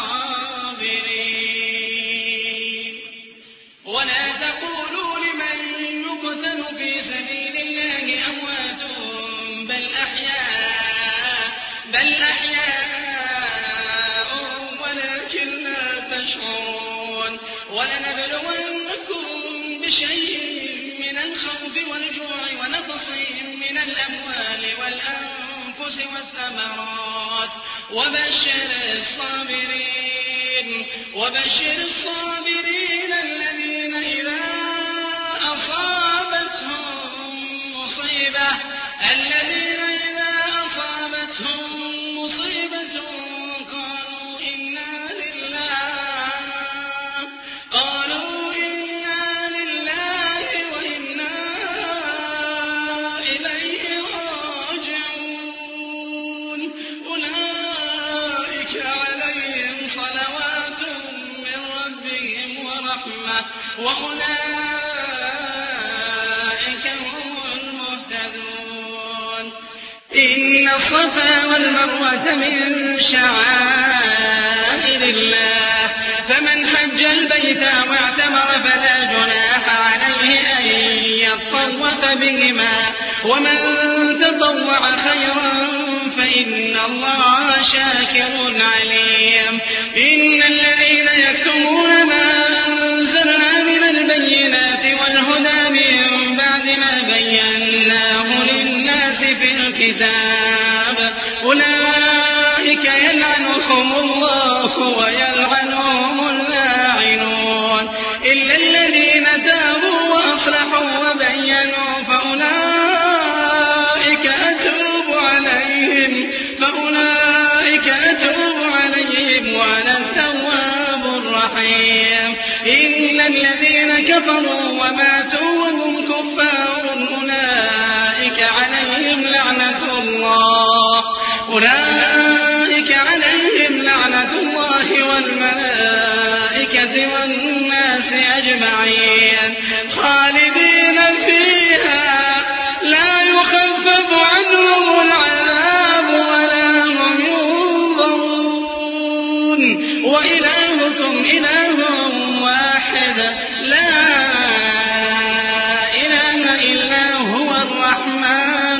الصابرين ولا تقولوا لمن يقتل في سبيل الله أموات بل أحياء بل أحياء ولكن لا تشعرون ولنبلونكم بشيء من الخوف والجوع ونقص من الأموال والأنفس والثمرات وبشر الصابرين وبشر الصابرين الذين إذا أصابتهم مصيبة الذين إذا أصابتهم مصيبة قالوا إنا لله قالوا إنا لله وإنا إليه راجعون أولئك عليهم صلوات من ربهم ورحمة وأولئك هم المهتدون إن الصفا والمروة من شعائر الله فمن حج البيت واعتمر فلا جناح عليه أن يطوف بهما ومن تطوع خيرا فإن الله شاكر عليم إن الذين يكتمون ما أنزلنا من البينات والهدى من بعد ما بيناه للناس في الكتاب أولئك يلعنهم الله ويلعنهم اللاعنون إلا الذين فأولئك أتوب عليهم وأنا التواب الرحيم. إن الذين كفروا وماتوا وهم كفار أولئك عليهم لعنة الله أولئك عليهم لعنة الله والملائكة والناس أجمعين خالدين فيها لا يخفف عنهم العذاب ولا هم ينظرون وإلهكم إله واحد لا إله إلا هو الرحمن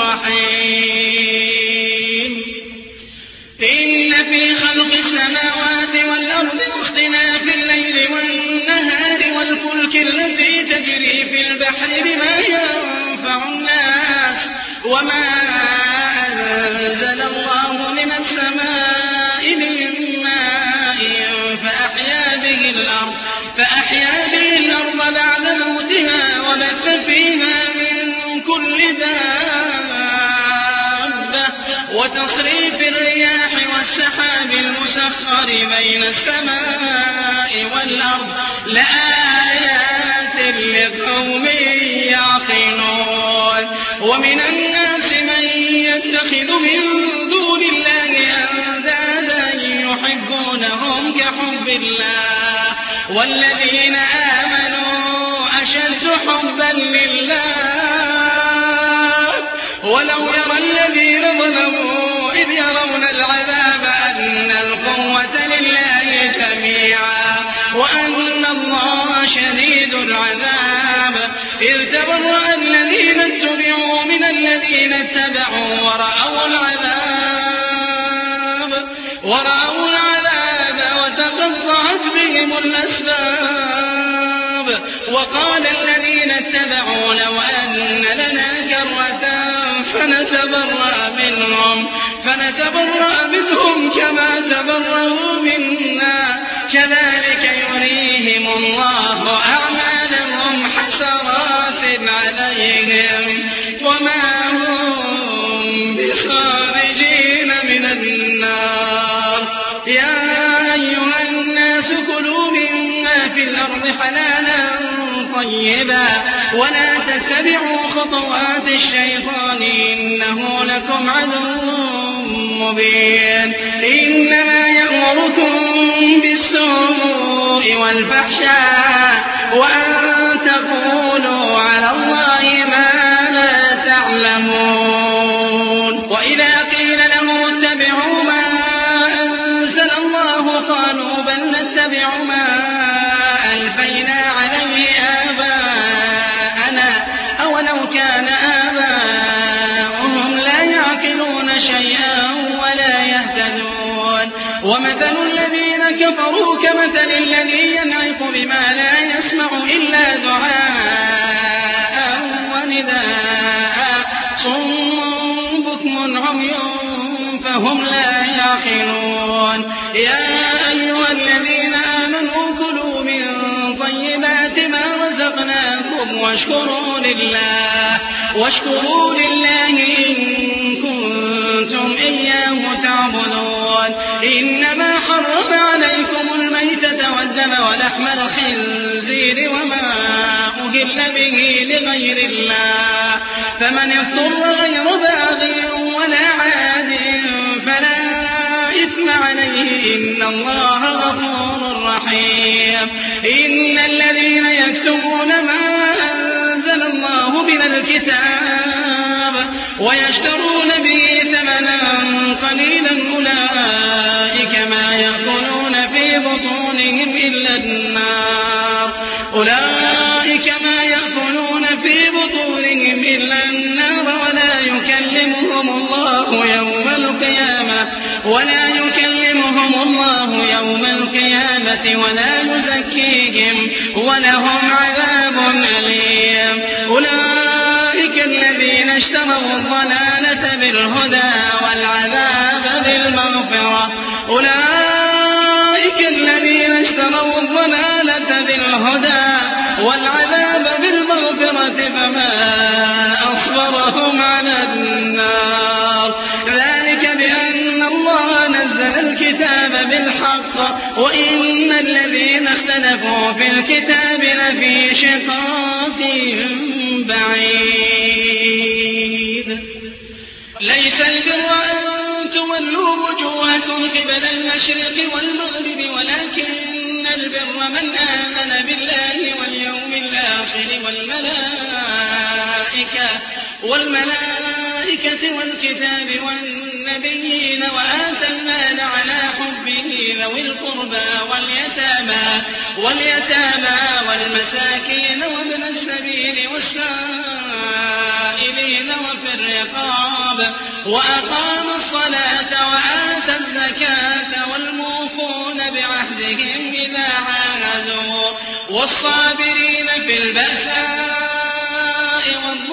الرحيم. إن في خلق السماوات والأرض واختلاف الليل والنهار والفلك التي تجري في البحر بما ينفع الناس وما أنزل الله من السماء من ماء فأحيا به الأرض فأحيا به الأرض بعد موتها وبث فيها من كل دابة وتصريف الرياح والسحاب المسخر بين السماء والأرض لآيات لقوم يعقلون. ومن الناس من يتخذ من دون الله أندادا يحبونهم كحب الله والذين آمنوا أشد حبا لله ولو يرى الذين ظلموا إذ يرون العذاب أن القوة لله جميعا وأن الله شديد العذاب إذ تبرأ الذين اتبعوا من الذين اتبعوا ورأوا العذاب ورأوا العذاب وتقطعت بهم الأسباب وقال الذين اتبعوا لو أن لنا كرة فنتبرأ منهم فنتبرأ منهم كما تبرأوا منا كذلك يريهم الله أعمالهم حسرات عليهم وما هم بخارجين من النار. يا أيها الناس كلوا مما في الأرض حلالا طيبا ولا تتبعوا خطوات الشيطان إنه لكم عدو مبين. إنما يأمركم بالسوء والفحشاء وأن تقولوا على الله ما لا تعلمون. وإذا قيل لهم اتبعوا ما أنزل الله قالوا بل نتبع ما ألفينا عليه آباءنا أولو كان آباؤهم لا يعقلون شيئا ولا يهتدون. ومثل الذين كفروا كمثل الذي ينعق بما لا يسمع إلا دعاء ونداء صم بكم عمي فهم لا يعقلون. يا أيها الذين آمنوا كلوا من طيبات ما رزقناكم واشكروا لله واشكروا لله إن كنتم إياه تعبدون. إنما حرم عليكم الميتة والدم ولحم الخنزير وما أهل به لغير الله فمن اضطر غير باغ ولا عاد فلا إثم عليه إن الله غفور رحيم. إن الذين يكتمون ما أنزل الله من الكتاب ويشترون به ثمنا قليلا أولئك ما يأكلون في بطونهم إلا النار أولئك ما يأكلون في بطونهم إلا النار ولا يكلمهم الله يوم القيامة ولا يكلمهم الله يوم القيامة ولا يزكيهم ولهم عذاب أليم. أولئك الذين اشتروا الضلالة بالهدى والعذاب بالمغفرة أولئك الذين اشتروا الضلالة بالهدى والعذاب بالمغفرة فما أصبرهم على النار ذلك وإن الذين اختلفوا في الكتاب لفي شقاق بعيد ليس البر أن تولوا وجوهكم قبل المشرق والمغرب ولكن البر من آمن بالله واليوم الآخر والملائكة, والملائكة والكتاب والنبيين وآتى المال على حبه ذوي القربى واليتامى, واليتامى والمساكين وابن السبيل والسائلين وفي الرقاب وأقام الصلاة وآتى الزكاة والموفون بعهدهم إذا عاهدوا والصابرين في البأساء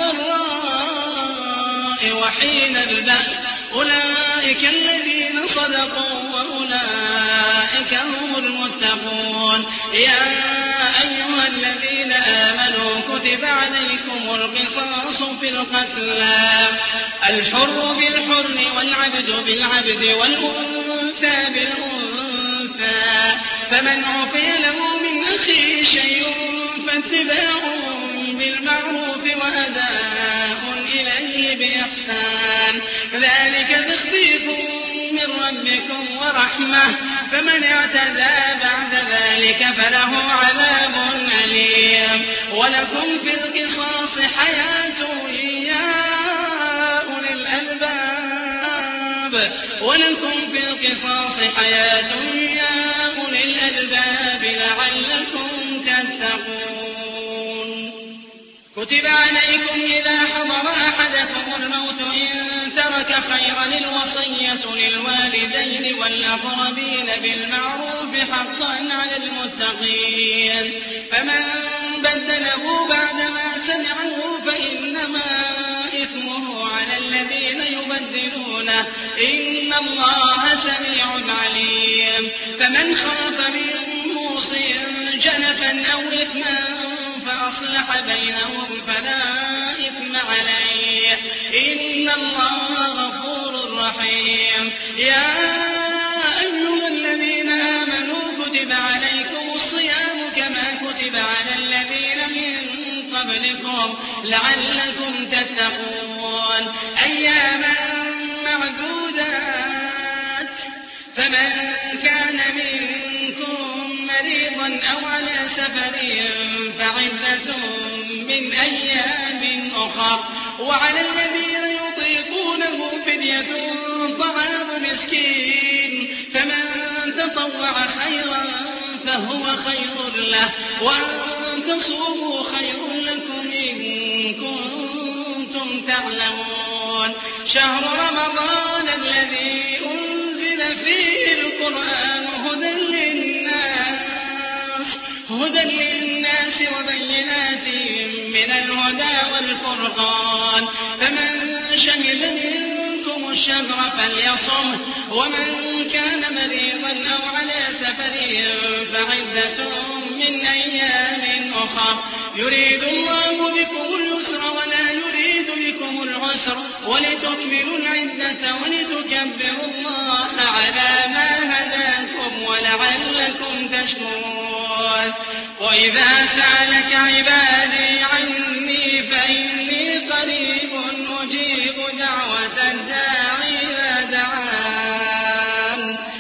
والضراء وحين البأس أولئك الذين صدقوا وأولئك هم المتقون. يا أيها الذين آمنوا كتب عليكم القصاص في القتلى الحر بالحر والعبد بالعبد والأنثى بالأنثى فمن عفي له من أخيه شيء فاتباع بالمعروف وأداء إليه بإحسان ذلك تخفيف من ربكم ورحمة فمن اعتدى بعد ذلك فله عذاب أليم. ولكم في القصاص حياة يا أولي الألباب ولكم في القصاص حياة يا أولي الألباب لعلكم تتقون. كتب عليكم إذا حضر أحدكم الموت إن ترك خيرا الوصية للوالدين والأقربين بالمعروف حقا على المتقين فمن بدله بعدما سمعه فإنما إثمه على الذين يبدلونه إن الله سميع عليم. فمن خاف من موص جنفا أو إثما فأصلح بينهم فلا إثم عليه إن الله غفور رحيم. يا أيها الذين آمنوا كتب عليكم الصيام كما كتب على الذين من قبلكم لعلكم تتقون أياما معدودات فمن كان منكم مريضا أو على سفر فعدة من أيام أخر وعلى الذين يطيقونه فدية طعام مسكين فمن تطوع خيرا فهو خير له وأن تصوموا خير لكم إن كنتم تعلمون. شهر رمضان الذي أنزل فيه القرآن هدى للناس هدى للناس وبينات من الهدى والفرقان فمن شهد منكم الشهر فليصمه ومن كان مريضا أو على سفر فعدة من أيام أخر يريد الله بكم اليسر ولا يريد بكم العسر ولتكملوا العدة ولتكبروا الله على ما هداكم ولعلكم تشكرون. وإذا سألك عبادي عني فإني قريب أجيب دعوة الداعي إذا دعان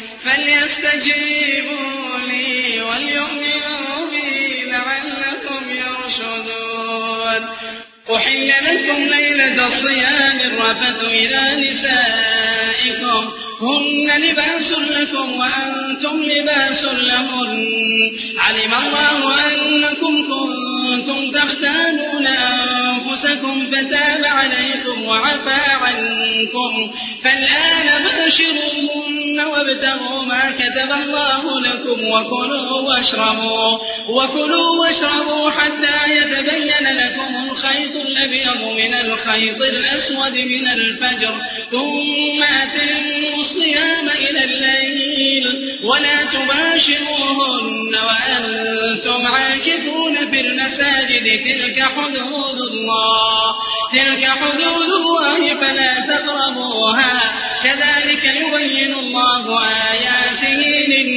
فليستجيبوا لي وليؤمنوا بي لعلكم يرشدون. أحل لكم ليلة الصيام الرفث إلى نسائكم هن لباس لكم وأنتم لباس لهن علم الله أنكم كنتم تختانون أنفسكم فتاب عليكم وعفى عنكم فالآن باشروهن وابتغوا ما كتب الله لكم وكلوا واشربوا وكلوا واشربوا حتى يتبين لكم الخيط الأبيض من الخيط الأسود من الفجر ثم أتموا الصيام إلى الليل ولا تباشروهن وأنتم عاكفون في المساجد تلك حدود الله تلك حدود الله فلا تقربوها كذلك يبين الله آياته للناس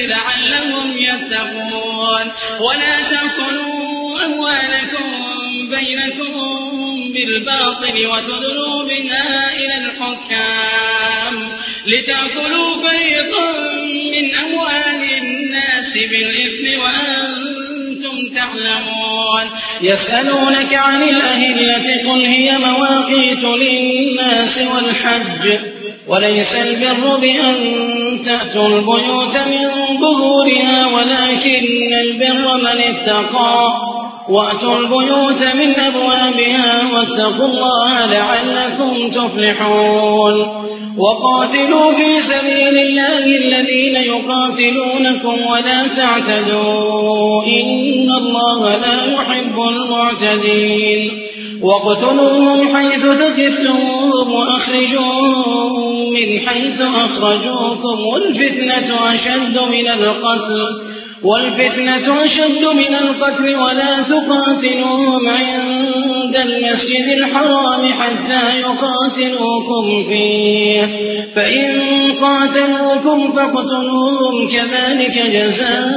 لعلهم يتقون ولا تأكلوا أموالكم بينكم بالباطل وتدلوا بها إلى الحكام لتأكلوا فريقا من أموال الناس بالإثم وأنتم تعلمون يسألونك عن الأهلة قل هي مواقيت للناس والحج وليس البر بأن تأتوا البيوت من ظهورها ولكن البر من اتقى وأتوا البيوت من أبوابها واتقوا الله لعلكم تفلحون وقاتلوا في سبيل الله الذين يقاتلونكم ولا تعتدوا إن الله لا يحب المعتدين واقتلوهم حيث ثقفتموهم وأخرجوهم من حيث أخرجوكم والفتنة أشد من القتل والفتنة أشد من القتل ولا تقاتلوهم عند المسجد الحرام حتى يقاتلوكم فيه فإن قاتلوكم فاقتلوهم كذلك جزاء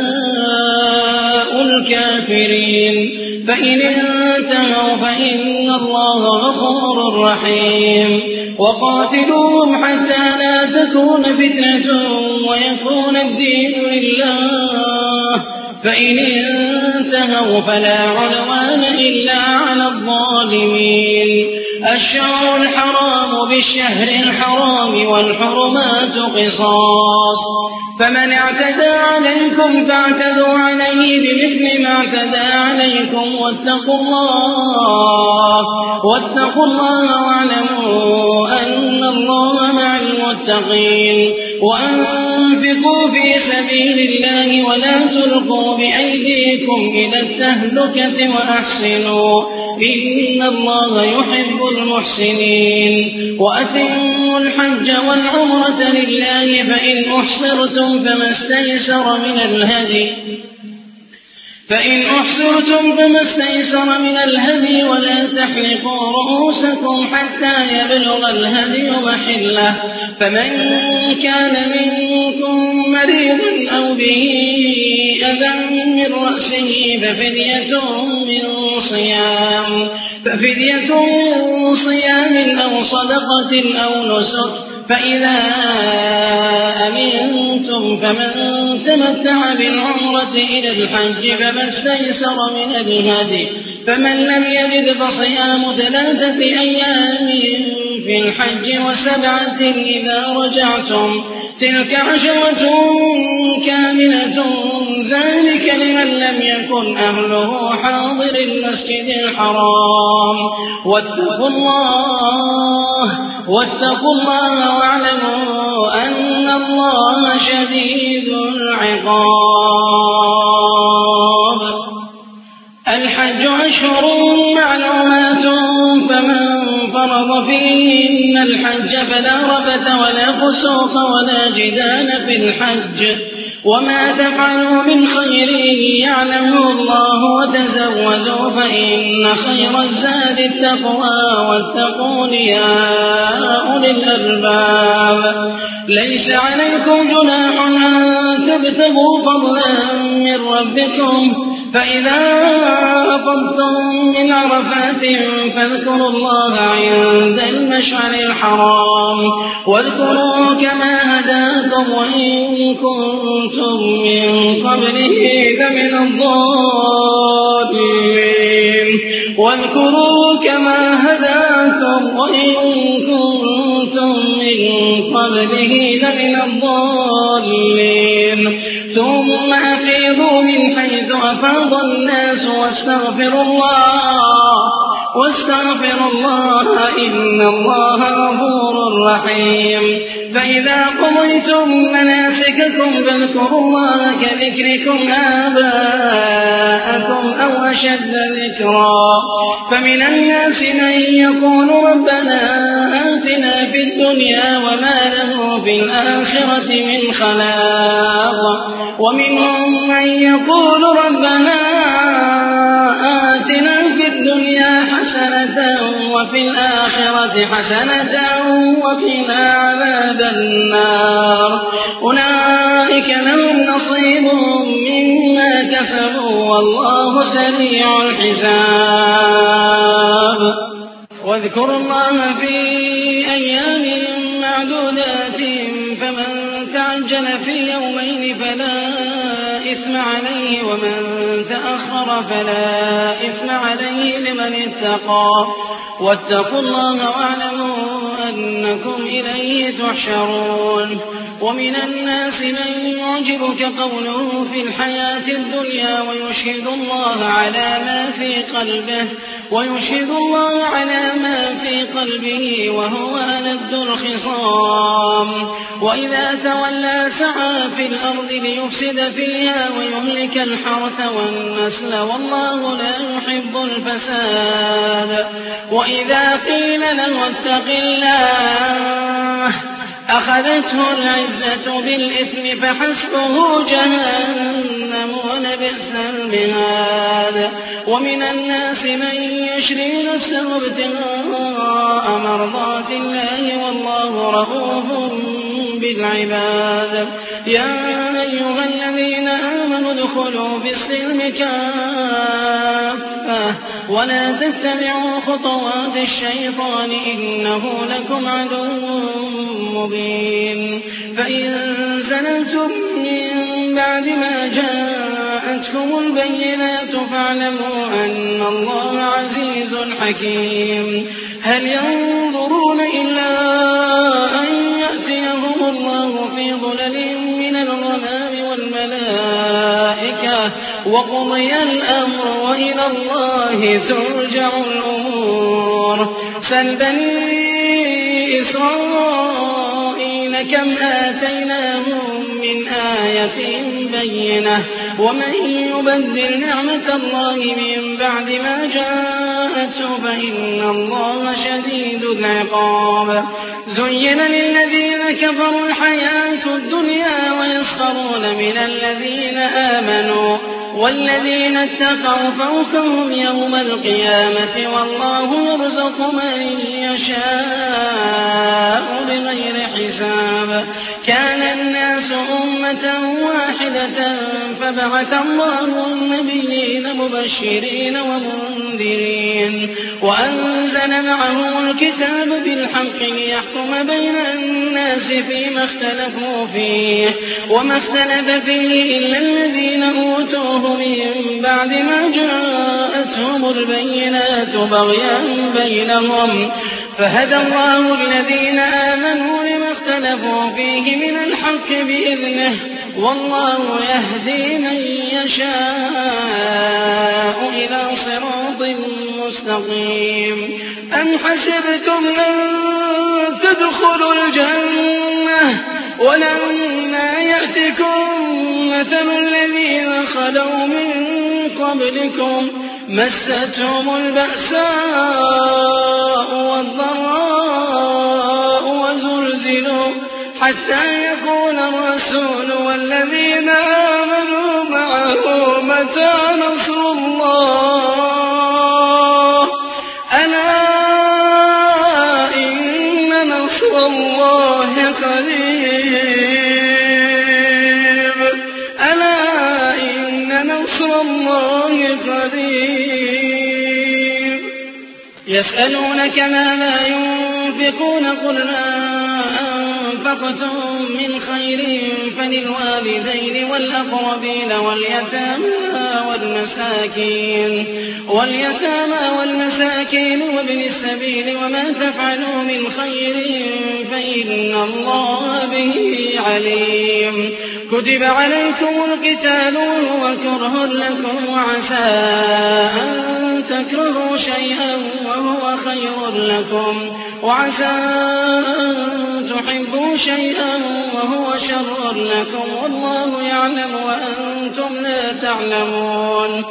الكافرين فإن انتهوا فإن الله غفور رحيم وقاتلوهم حتى لا تكون فتنة ويكون الدين لله فإن انتهوا فلا عدوان إلا على الظالمين الشهر الحرام بالشهر الحرام والحرمات قصاص فمن اعتدى عليكم فاعتدوا عليه بمثل ما اعتدى عليكم واتقوا الله واتقوا الله واعلموا أن الله مع المتقين وأنفقوا في سبيل الله ولا تلقوا بأيديكم إلى التهلكة وأحسنوا إن الله يحب المحسنين وأتموا الحج والعمرة لله فإن أحصرتم فما استيسر من الهدي فإن أحصرتم فما استيسر من الهدي ولا تحلقوا رؤوسكم حتى يبلغ الهدي محله فمن كان منكم مريضا أو به أذى من رأسه ففدية من صيام ففدية من صيام أو صدقة أو نسك فإذا أمنتم فمن تمتع بالعمرة إلى الحج فما استيسر من الهدي فمن لم يجد فصيام ثلاثة أيام في الحج وسبعة إذا رجعتم تلك عشرة كاملة ذلك لمن لم يكن أهله حاضر المسجد الحرام واتقوا الله واتقوا الله واعلموا أن الله شديد العقاب الحج أشهر معلومات فمن فرض فيهن الحج فلا رفث ولا فسوق ولا جدال في الحج وما تفعلوا من خير يعلمه الله وتزودوا فإن خير الزاد التقوى واتقون يا أولي الألباب ليس عليكم جناح أن تبتغوا فضلا من ربكم فإذا أفضتم من عرفات فاذكروا الله عند المشعر الحرام واذكروا كما هداكم وإن كنتم من قبله لمن الضالين واذكروا كما هداكم وإن كنتم من قبله لمن الضالين ثم أفيضوا من حيث أفاض الناس واستغفروا الله واستغفروا الله إن الله غفور رحيم فإذا قضيتم مناسككم فاذكروا الله كذكركم آباءكم أو أشد ذكرا فمن الناس من يقول ربنا آتنا في الدنيا وما له في الآخرة من خلاق ومنهم من يقول ربنا آتنا في الدنيا حسنة وفي الآخرة حسنة وقنا عذاب النار أولئك أولئك لهم نصيب مما كسبوا والله سريع الحساب. واذكروا الله في أيام معدودات فمن تعجل في يومين فلا إثم عليه ومن تأخر فلا إثم عليه لمن اتقى واتقوا الله واعلموا أنكم إليه تحشرون. ومن الناس من يعجبك قوله في الحياة الدنيا ويشهد الله على ما في قلبه ويشهد الله على ما في قلبه وهو ألد الخصام وإذا تولى سعى في الأرض ليفسد فيها ويهلك الحرث والنسل والله لا يحب الفساد. وإذا قيل له اتق الله أخذته العزة بالإثم فحسبه جهنم ولبئس المهاد. ومن الناس من يشري نفسه ابتغاء مرضات الله والله رؤوف بالعباد. يا أيها الذين آمنوا ادخلوا في السلم كافة ولا تتبعوا خطوات الشيطان إنه لكم عدو مبين. فإن زللتم من بعد ما جاءتكم البينات فاعلموا أن الله عزيز حكيم. هل ينظرون إلا أن يأتيهم الله في ظلل من الغمام والملائكة وقضي الأمر وإلى الله ترجع الأمور. سل بني إسرائيل كم آتيناهم من آية بينة ومن يبدل نعمة الله من بعد ما جاءته فإن الله شديد العقاب. زين للذين كفروا الحياة الدنيا ويسخرون من الذين آمنوا والذين اتقوا فوقهم يوم القيامة والله يرزق من يشاء بغير حساب. كان الناس أمة واحدة فبعث الله النبيين مبشرين ومنذرين وأنزل معهم الكتاب بالحق ليحكم بين الناس فيما اختلفوا فيه وما اختلف فيه إلا الذين أوتوه من بعد ما جاءتهم البينات بغيا بينهم فهدى الله الذين آمنوا لما اختلفوا فيه من الحق بإذنه والله يهدي من يشاء إلى صراط مستقيم. أم حسبتم أن تدخلوا الجنة ولما يأتكم مثل الذين خلوا من قبلكم مستهم البأساء والضراء وزلزلوا حتى يقول الرسول والذين آمنوا معه متى نصر الله ألا إن نصر الله قريب ألا إن نصر الله قريب. يسألونك ماذا ينفقون قل ما أنفقتم من خير فللوالدين والأقربين واليتامى والمساكين واليتامى والمساكين وابن السبيل وما تفعلوا من خير فإن الله به عليم. كتب عليكم القتال وهو كره لكم وعسى أن تكرهوا شيئا وهو خير لكم وعسى أن تحبوا شيئا وهو شر لكم والله يعلم وأنتم لا تعلمون.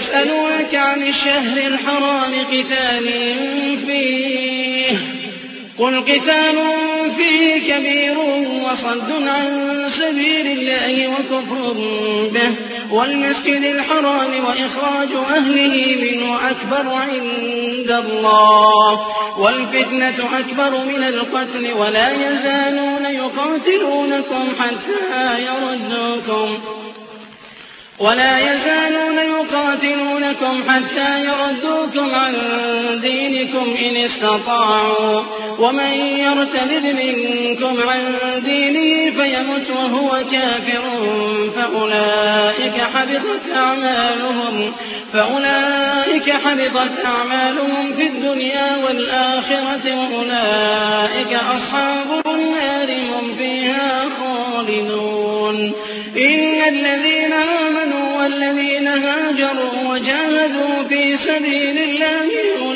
يسألونك عن الشهر الحرام قتال فيه قل قتال فيه كبير وصد عن سبيل الله وكفر به والمسجد الحرام وإخراج أهله منه أكبر عند الله والفتنة أكبر من القتل ولا يزالون يقاتلونكم حتى يردوكم ولا يزالون يقاتلونكم حتى يردوكم عن دينكم إن استطاعوا ومن يرتد منكم عن دينه فيمت وهو كافر فأولئك حبطت أعمالهم فأولئك حبطت أعمالهم في الدنيا والآخرة وأولئك أصحاب النار هم فيها خالدون إن الذين آمنوا والذين هاجروا وجاهدوا في سبيل الله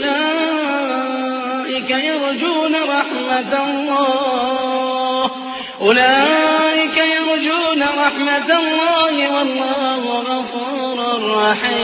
أولئك يرجون رحمة الله أولئك يرجون رحمة الله والله غفور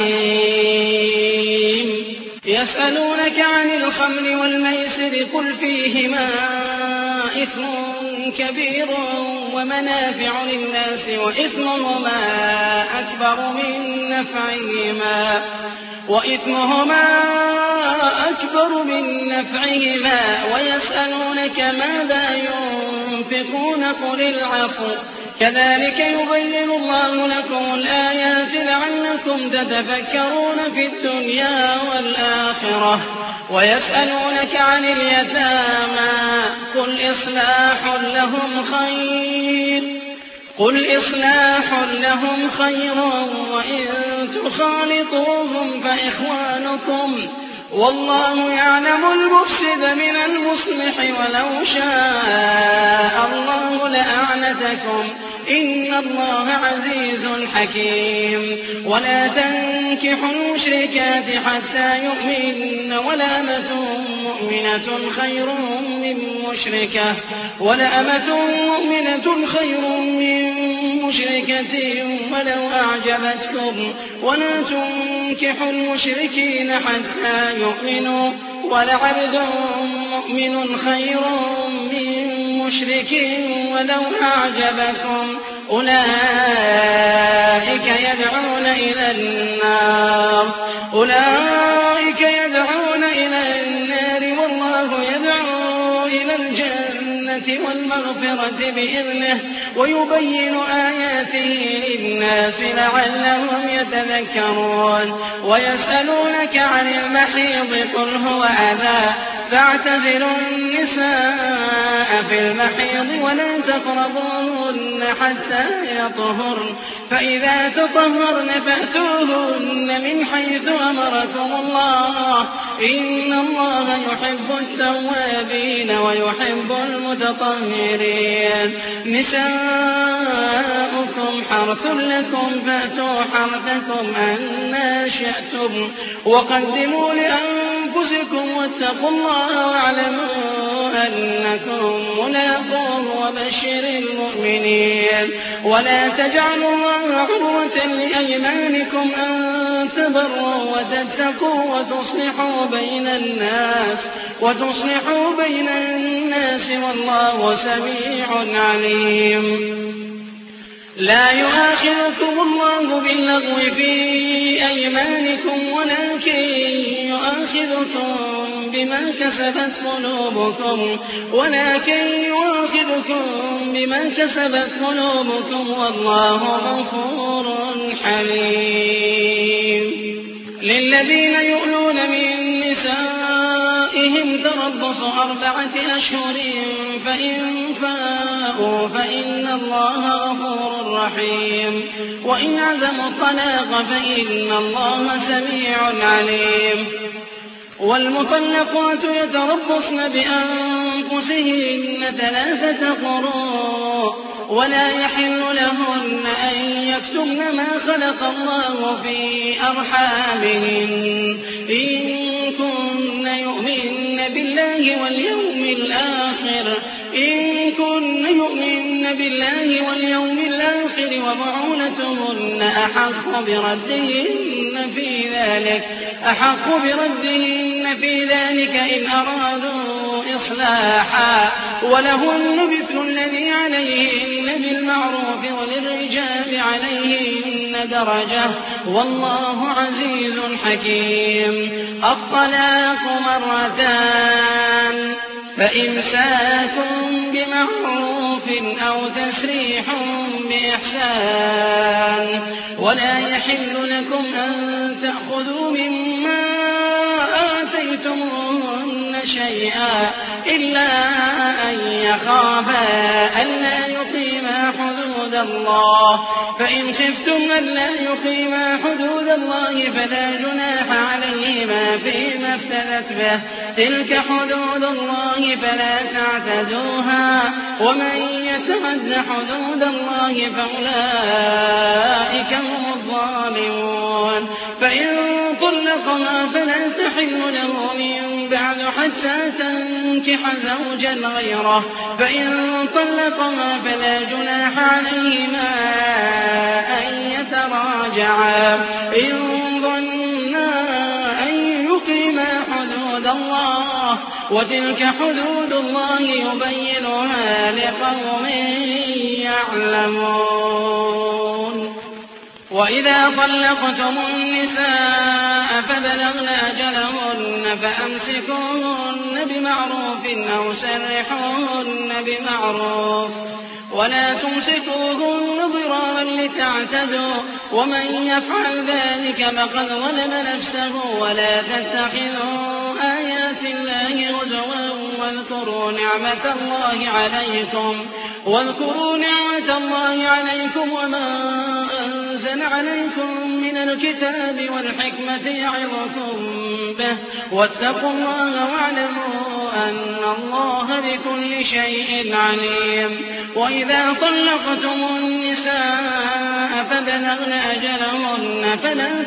رحيم يسألونك عن الخمر والميسر قل فيهما إثم كبير ومنافع للناس وإثمهما أكبر من نفعهما وإثمهما أكبر من نفعهما ويسألونك ماذا ينفقون قل العفو كذلك يبين الله لكم الآيات لعلكم تتفكرون في الدنيا والآخرة ويسألونك عن اليتامى قل إصلاح لهم خير قل إصلاح لهم خير وإن تخالطوهم فإخوانكم والله يعلم المفسد من المصلح ولو شاء الله لأعنتكم إن الله عزيز حكيم ولا تنكحوا المشركات حتى يؤمن ولأمة مؤمنة خير من مشركة ولأمة مؤمنة خير من مشركة ولو أعجبتكم ولا تنكحوا المشركين حتى يؤمنوا ولعبد مؤمن خير من مشرك ولو أعجبكم أولئك يدعون إلى النار أولئك يدعون إلى النار والله يدعو إلى الجنة والمغفرة بإذنه ويبين آياته للناس لعلهم يتذكرون ويسألونك عن المحيض قل هو أذى فاعتزلوا النساء في المحيض ولا تقربوهن حتى يطهرن فإذا تطهرن فأتوهن من حيث أمركم الله إن الله يحب التوابين ويحب المتطهرين نساؤكم حرث لكم فأتوا حرثكم أنى شئتم وقدموا لأنفسكم واتقوا الله واعلموا أنكم ملاقوه وبشر المؤمنين ولا تجعلوا الله عرضة لأيمانكم أن تبروا وتتقوا وتصلحوا بين الناس وتصلحوا بين الناس والله سميع عليم لا يؤاخذكم الله باللغو في أيمانكم ولكن يؤاخذكم بما كسبت قلوبكم ولكن يؤاخذكم بما كسبت قلوبكم والله غفور حليم للذين يؤلون من نسائهم تربص أربعة أشهر فإن فاءوا فإن الله غفور رحيم وإن عزموا الطلاق فإن الله سميع عليم والمطلقات يتربصن بأنفسهن ثلاثة قروء ولا يحل لهن أن يكتمن ما خلق الله في أرحامهن إن كن يؤمن بالله واليوم الآخر إن كن يؤمن بالله واليوم الآخر وبعولتهن أحق بردهن في ذلك أحق بردهن في ذلك إن أرادوا إصلاحا ولهن مثل الذي عليهن بالمعروف وللرجال عليهن درجة والله عزيز حكيم. الطلاق مرتان فإمساك بمعروف أو تسريح بإحسان ولا يحل لكم أن تأخذوا مما آتيتموهن شيئا إلا أن يخافا ألا يقيما حدود الله فإن خفتم ألا يقيما حدود الله فلا جناح عليهما فيما افتدت به تلك حدود الله فلا تعتدوها ومن يتعد حدود الله فأولئك هم الظالمون. فإن طلقها فلا تحل له من بعد حتى تنكح زوجا غيره فإن طلقها فلا جناح عليهما أن يتراجعا إن ظنا أن يقيما حدود الله وتلك حدود الله يبينها لقوم يعلمون. وإذا طلقتم النساء فبلغن أجلهن فأمسكوهن بمعروف أو سرحوهن بمعروف ولا تمسكوهن ضرارا لتعتدوا ومن يفعل ذلك فقد ظلم نفسه. ولا تتخذوا آيات الله هزوا واذكروا نعمة الله عليكم واذكروا نعمة الله عليكم وما أنزل عليكم من الكتاب والحكمة يعظكم به واتقوا الله واعلموا أن الله بكل شيء عليم. وإذا طلقتم النساء فبلغن أجلهن فلا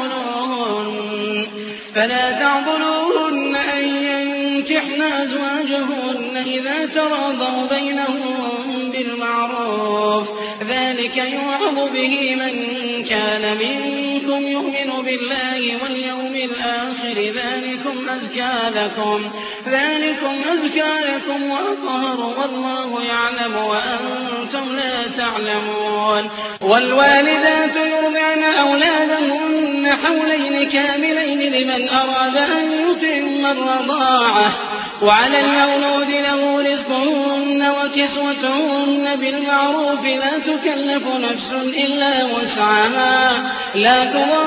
تعضلوهن فلا تعضلوهن أن ينكحن أزواجهن إذا تراضوا بينهم بالمعروف ذلك يوعظ به من كان منكم يؤمن بالله واليوم الآخر ذلكم أزكى لكم ذلكم أزكى لكم وأطهر والله يعلم وأنتم لا تعلمون. والوالدات يرضعن أولادهن حولين كاملين لمن أراد أن يتم الرضاعة وعلى المولود له رزقهن وكسوتهن بالمعروف لا تكلف نفس إلا وسعها لا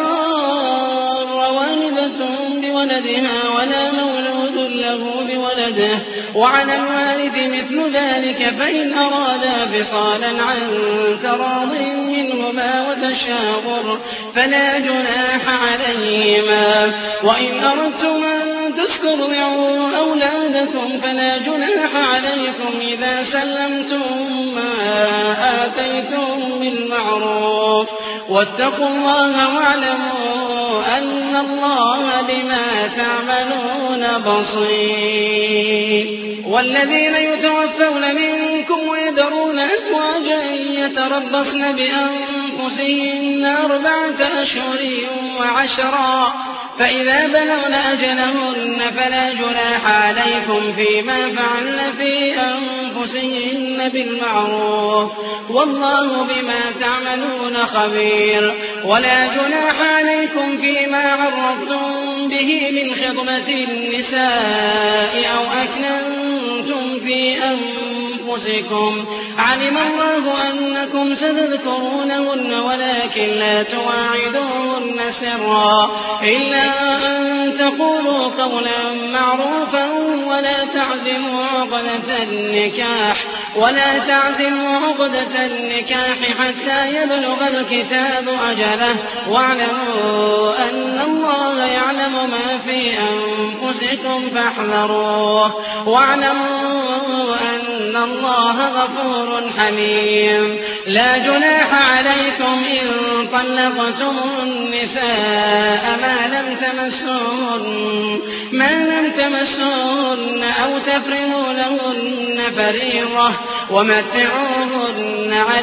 تضار والدة بولدها ولا مولود له بولده وعلى الوالد مثل ذلك فإن أرادا فصالا عن تراض منهما وتشاور فلا جناح عليهما. وإن أردتم أن تسترضعوا أولادكم فلا جناح عليكم إذا سلمتم ما آتيتم بالمعروف واتقوا الله واعلموا أن الله بما تعملون بصير. والذين يتوفون منكم ويذرون أزواجا يتربصن بأنفسهن أربعة أشهر وعشرا فإذا بلغن أجلهن فلا جناح عليكم فيما فعلن في أنفسهن بالمعروف والله بما تعملون خبير. ولا جناح عليكم فيما عرضتم به من خطبة النساء أو أكننتم في أنفسكم علم الله أنكم ستذكرونهن ولكن لا تواعدوهن سرا إلا أن تقولوا قولا معروفا ولا تعزموا عقدة النكاح ولا تعزموا عقدة النكاح حتى يبلغ الكتاب أجله واعلموا أن الله يعلم ما في أنفسكم فاحذروه واعلموا أن الله غفور حليم. لا جناح عليكم إن طلقتم النساء ما لم تمسوهن ما لم تمسوهن أو تفرضوا لهن فريضة ومتعوهن على الموت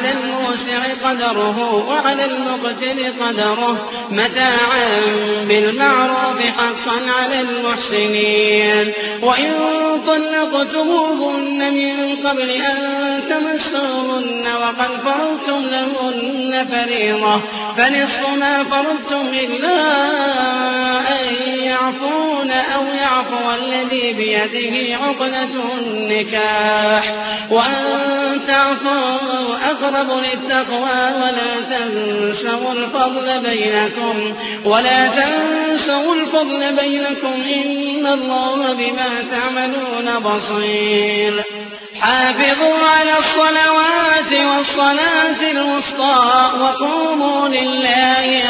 الموسع قدره وعلى المقتر قدره متاعا بالمعروف حقا على المحسنين. وإن طلقتموهن من قبل أن تمسوهن وقد فرضتم لهن فريضة فنصف ما فرضتم إلا أن يعفون أو يعفو الذي بيده عقدة النكاح وأن تعفوا أقرب للتقوى ولا تنسوا الفضل بينكم ولا تنسوا الفضل بينكم إن الله بما تعملون بصير. حافظوا على الصلوات والصلاة الوسطى وقوموا لله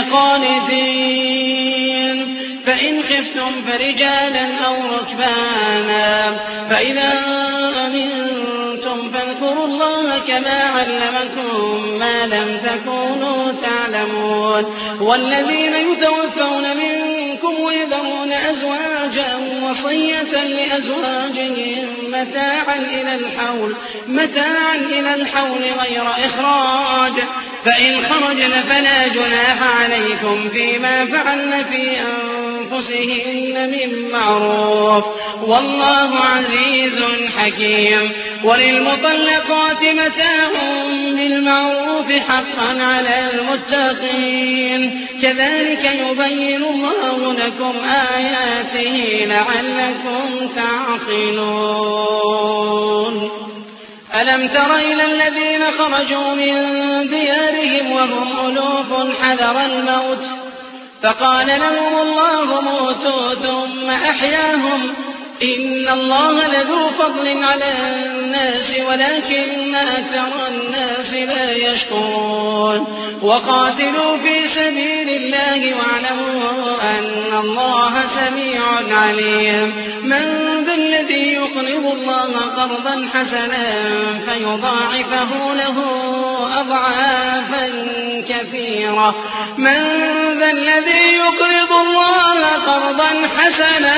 قانتين. فإن خفتم فرجالا أو ركبانا فإذا أمنتم فاذكروا الله كما علمكم ما لم تكونوا تعلمون. والذين يتوفون منكم ويذرون أزواجا وصية لأزواجهم متاعا إلى الحول متاعا إلى الحول غير إخراج فإن خرجن فلا جناح عليكم فيما فعلن في أنفسهن من معروف والله عزيز حكيم. وللمطلقات متاع بالمعروف حقا على المتقين كذلك يبين الله لكم آياته لعلكم تعقلون. ألم تر إلى الذين خرجوا من ديارهم وهم ألوف حذر الموت فقال لهم الله موتوا ثم أحياهم إن الله لذو فضل على الناس ولكن أكثر الناس لا يشكرون. وقاتلوا في سبيل الله واعلموا أن الله سميع عليم. من ذا الذي يقرض الله قرضا حسنا فيضاعفه له أضعافا كثيرة من ذا الذي يقرض الله قرضا حسنا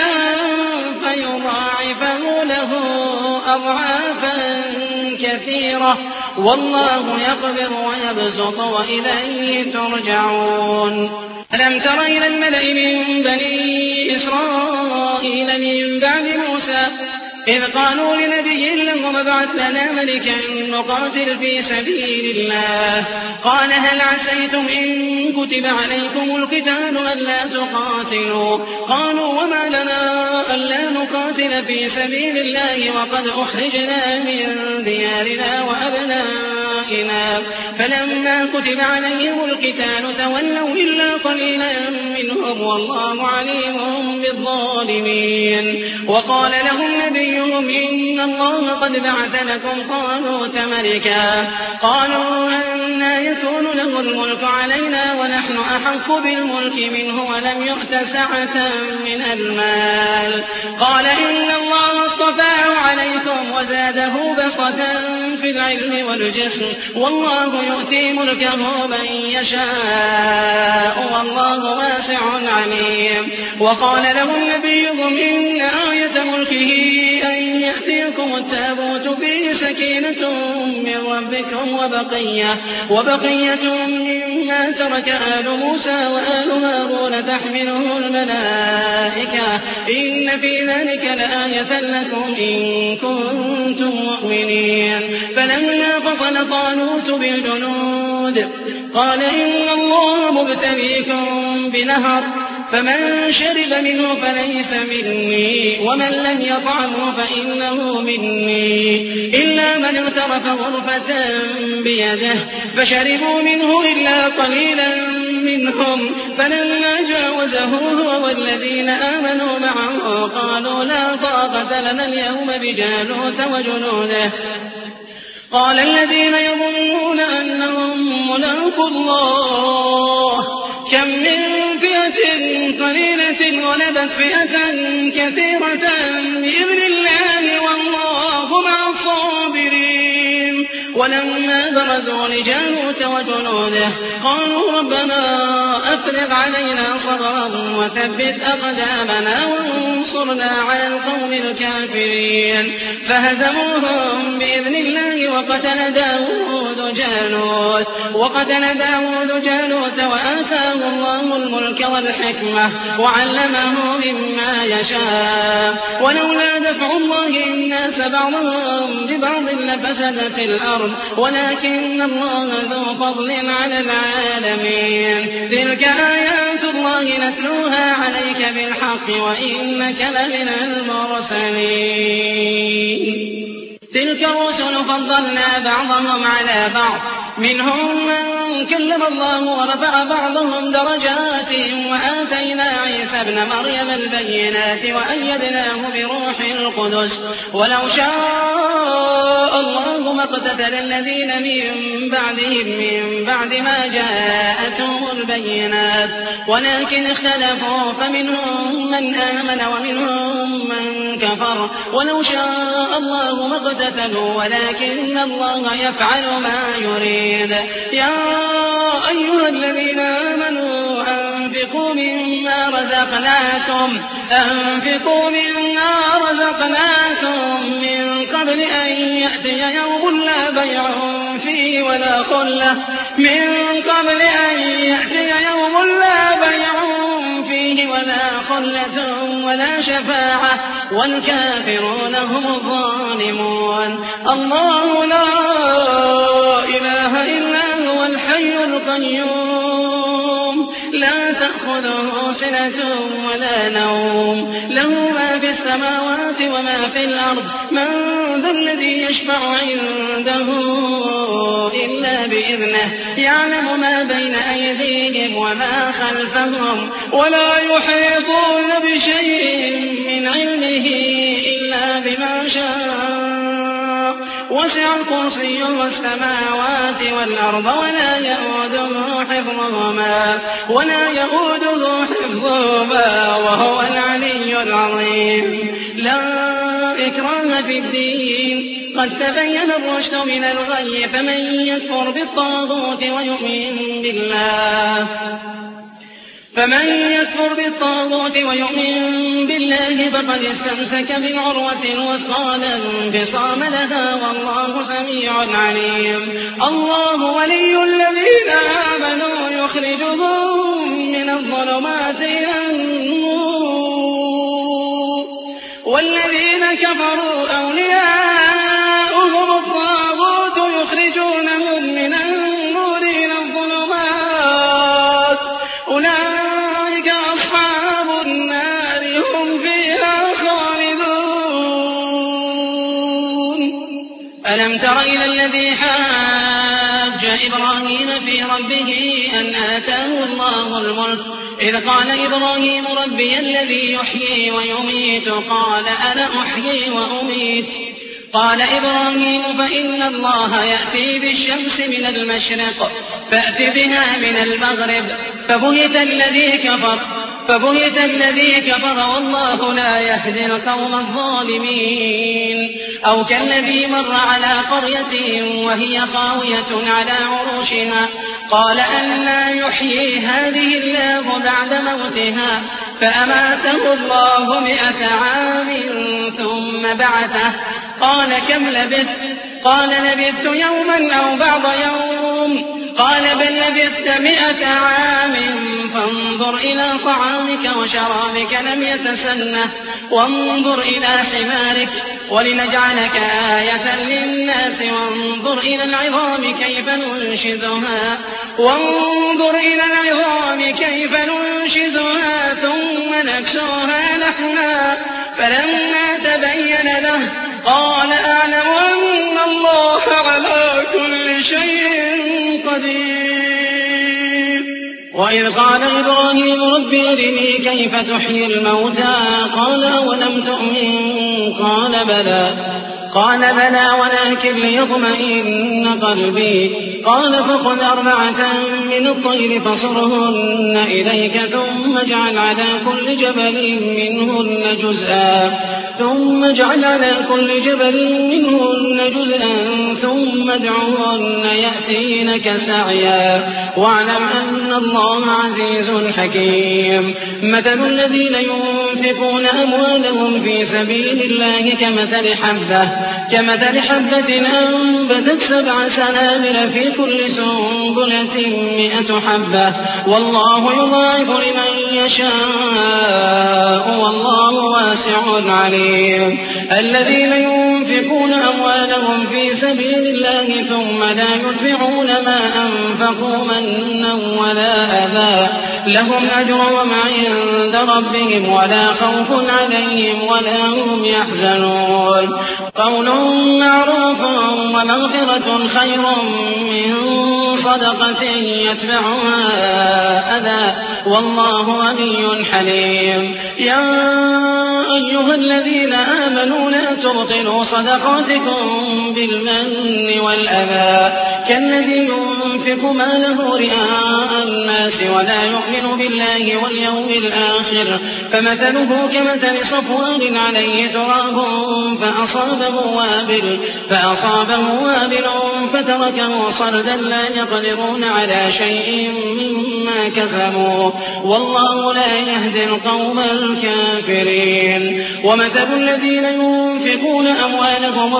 فيضاعفه له أضعافا كثيرة والله يقبض ويبسط وإليه ترجعون. ألم تر إلى الملأ من بني إسرائيل من بعد موسى إذ قالوا لنبي لهم ابعث لنا ملكا نقاتل في سبيل الله قال هل عسيتم إن كتب عليكم القتال ألا تقاتلوا قالوا وما لنا ألا نقاتل في سبيل الله وقد أخرجنا من ديارنا وأبنائنا فلما كتب عليهم القتال تولوا إلا قليلا منهم والله عليم بالظالمين. وقال لهم نبيهم إن الله قد بعث لكم طالوت ملكا قالوا أنى يكون له الملك علينا ونحن أحق بالملك منه ولم يؤت سعة من المال قال إن الله اصطفاه عليكم وزاده بسطة في العلم والجسم والله يؤتي ملكه من يشاء والله واسع عليم. وقال لهم نبيهم إن آية ملكه أن يأتيكم التابوت فيه سكينة من ربكم وبقية, وبقية مما ترك آل موسى وآل هارون تحمله الملائكة إن في ذلك لآية لكم إن كنتم مؤمنين. فلما فصل طالوت بالجنود قال إن الله مبتليكم بنهر فمن شرب منه فليس مني ومن لم يطعمه فإنه مني إلا من اغترف غرفة بيده فشربوا منه إلا قليلا منهم فلما جاوزه هو والذين آمنوا معه قالوا لا طاقة لنا اليوم بجالوت وجنوده قال الذين يظنون أنهم ملاقو الله كم من فئة قليلة غلبت فئة كثيرة بإذن الله والله مع الصابرين. ولما برزوا لجالوت وجنوده قالوا ربنا أفرغ علينا صبرا وثبت أقدامنا وانصرنا على القوم الكافرين فهزموهم بإذن الله وقتل داود جالوت وقتل داود جالوت وآتاه الله الملك والحكمة وعلمه مما يشاء ولولا دفع الله الناس بعضهم ببعض لفسدت الأرض ولكن الله ذو فضل على العالمين تلك آيات الله نتلوها عليك بالحق وإنك لمن المرسلين تلك الرسل فضلنا بعضهم على بعض منهم من كلم الله ورفع بعضهم درجات وآتينا عيسى ابن مريم البينات وأيدناه بروح القدس ولو شاء الله ما اقتتل الذين من بعدهم من بعد ما جاءتهم البينات ولكن اختلفوا فمنهم من آمن ومنهم من كفر ولو شاء الله ما اقتتلوا ولكن الله يفعل ما يريد يا أيها الذين آمنوا أنفقوا مما رزقناكم أنفقوا مما رزقناكم من قبل أن يأتي يوم لا بيع فيه ولا خلة من قبل أن يأتي يوم لا بيع فيه ولا خلة ولا شفاعة والكافرون هم الظالمون الله لا إله إلا هو الحي القيوم لا تأخذه سنة ولا نوم له ما في السماوات وما في الأرض من ذا الذي يشفع عنده إلا بإذنه يعلم ما بين أيديهم وما خلفهم ولا يحيطون بشيء من علمه إلا بما شاء وسع كرسيه السماوات والأرض ولا يؤوده حفظهما ولا يؤوده حفظهما وهو العلي العظيم لا إكراه في الدين قد تبين الرشد من الغي فمن يكفر بالطاغوت ويؤمن بالله فمن يكفر بالطاغوت ويؤمن بالله فقد استمسك بالعروة الوثقى لا انفصام لها والله سميع عليم الله ولي الذين آمنوا يخرجهم من الظلمات إلى النور والذين كفروا أولياؤهم الطاغوت يخرجونهم من النور إلى الظلمات أولئك أصحاب النار هم فيها خالدون ألم تر إلى الذي حاج إبراهيم في ربه أن آتاه الله الملك إذ قال إبراهيم ربي الذي يحيي ويميت قال أنا أحيي وأميت قال إبراهيم فإن الله يأتي بالشمس من المشرق فأت بها من المغرب فبهت الذي كفر فبهت الذي كفر والله لا يهدي القوم الظالمين أو كالذي مر على قرية وهي خاوية على عروشها قال أنى يحيي هذه الله بعد موتها فأماته الله مئة عام ثم بعثه قال كم لبثت قال لبثت يوما أو بعض يوم قال بل لبثت مئة عام فانظر إلى طعامك وشرابك لم يتسنه وانظر إلى حمارك ولنجعلك آية للناس وانظر إلى العظام كيف ننشزها وانظر إلى العظام كيف ننشزها ثم نكسوها لحما فلما تبين له قال أعلم أن الله على كل شيء قدير وإذ قال إبراهيم رب أرني كيف تحيي الموتى قال ولم تؤمن قال بلى قال بلى ولكن ليطمئن قلبي قال فخذ أربعة من الطير فصرهن إليك ثم اجعل على كل جبل منهن جزءا ثم اجعل على كل جبل منهن جزءا ثم ادعوهن يأتينك سعيا واعلم أن الله عزيز حكيم مثل الذين ينفقون أموالهم في سبيل الله كمثل حبة كمثل حبة أنبتت سبع سنابل في كل سنبلة مئة حبة والله يضاعف لمن يشاء والله واسع عليم الذين ينفقون أموالهم في سبيل الله ثم لا يتبعون ما أنفقوا منا ولا أذى لهم أجرهم عند ربهم ولا خوف عليهم ولا هم يحزنون قول معروف ومغفرة خير من صدقة يتبعها أذى والله غني حليم يا أيها الذين آمنوا لا تبطلوا صدقاتكم بالمن والأذى كالذي ينفق ماله رئاء الناس ولا يؤمن بالله واليوم الآخر فمثله كمثل صفوان عليه تراب فأصابه وابل فأصابه وابل فتركه صلدا لا يقدرون على شيء مما كسبوا والله لا يهدي القوم الكافرين ومثل الذين ينفقون أموالهم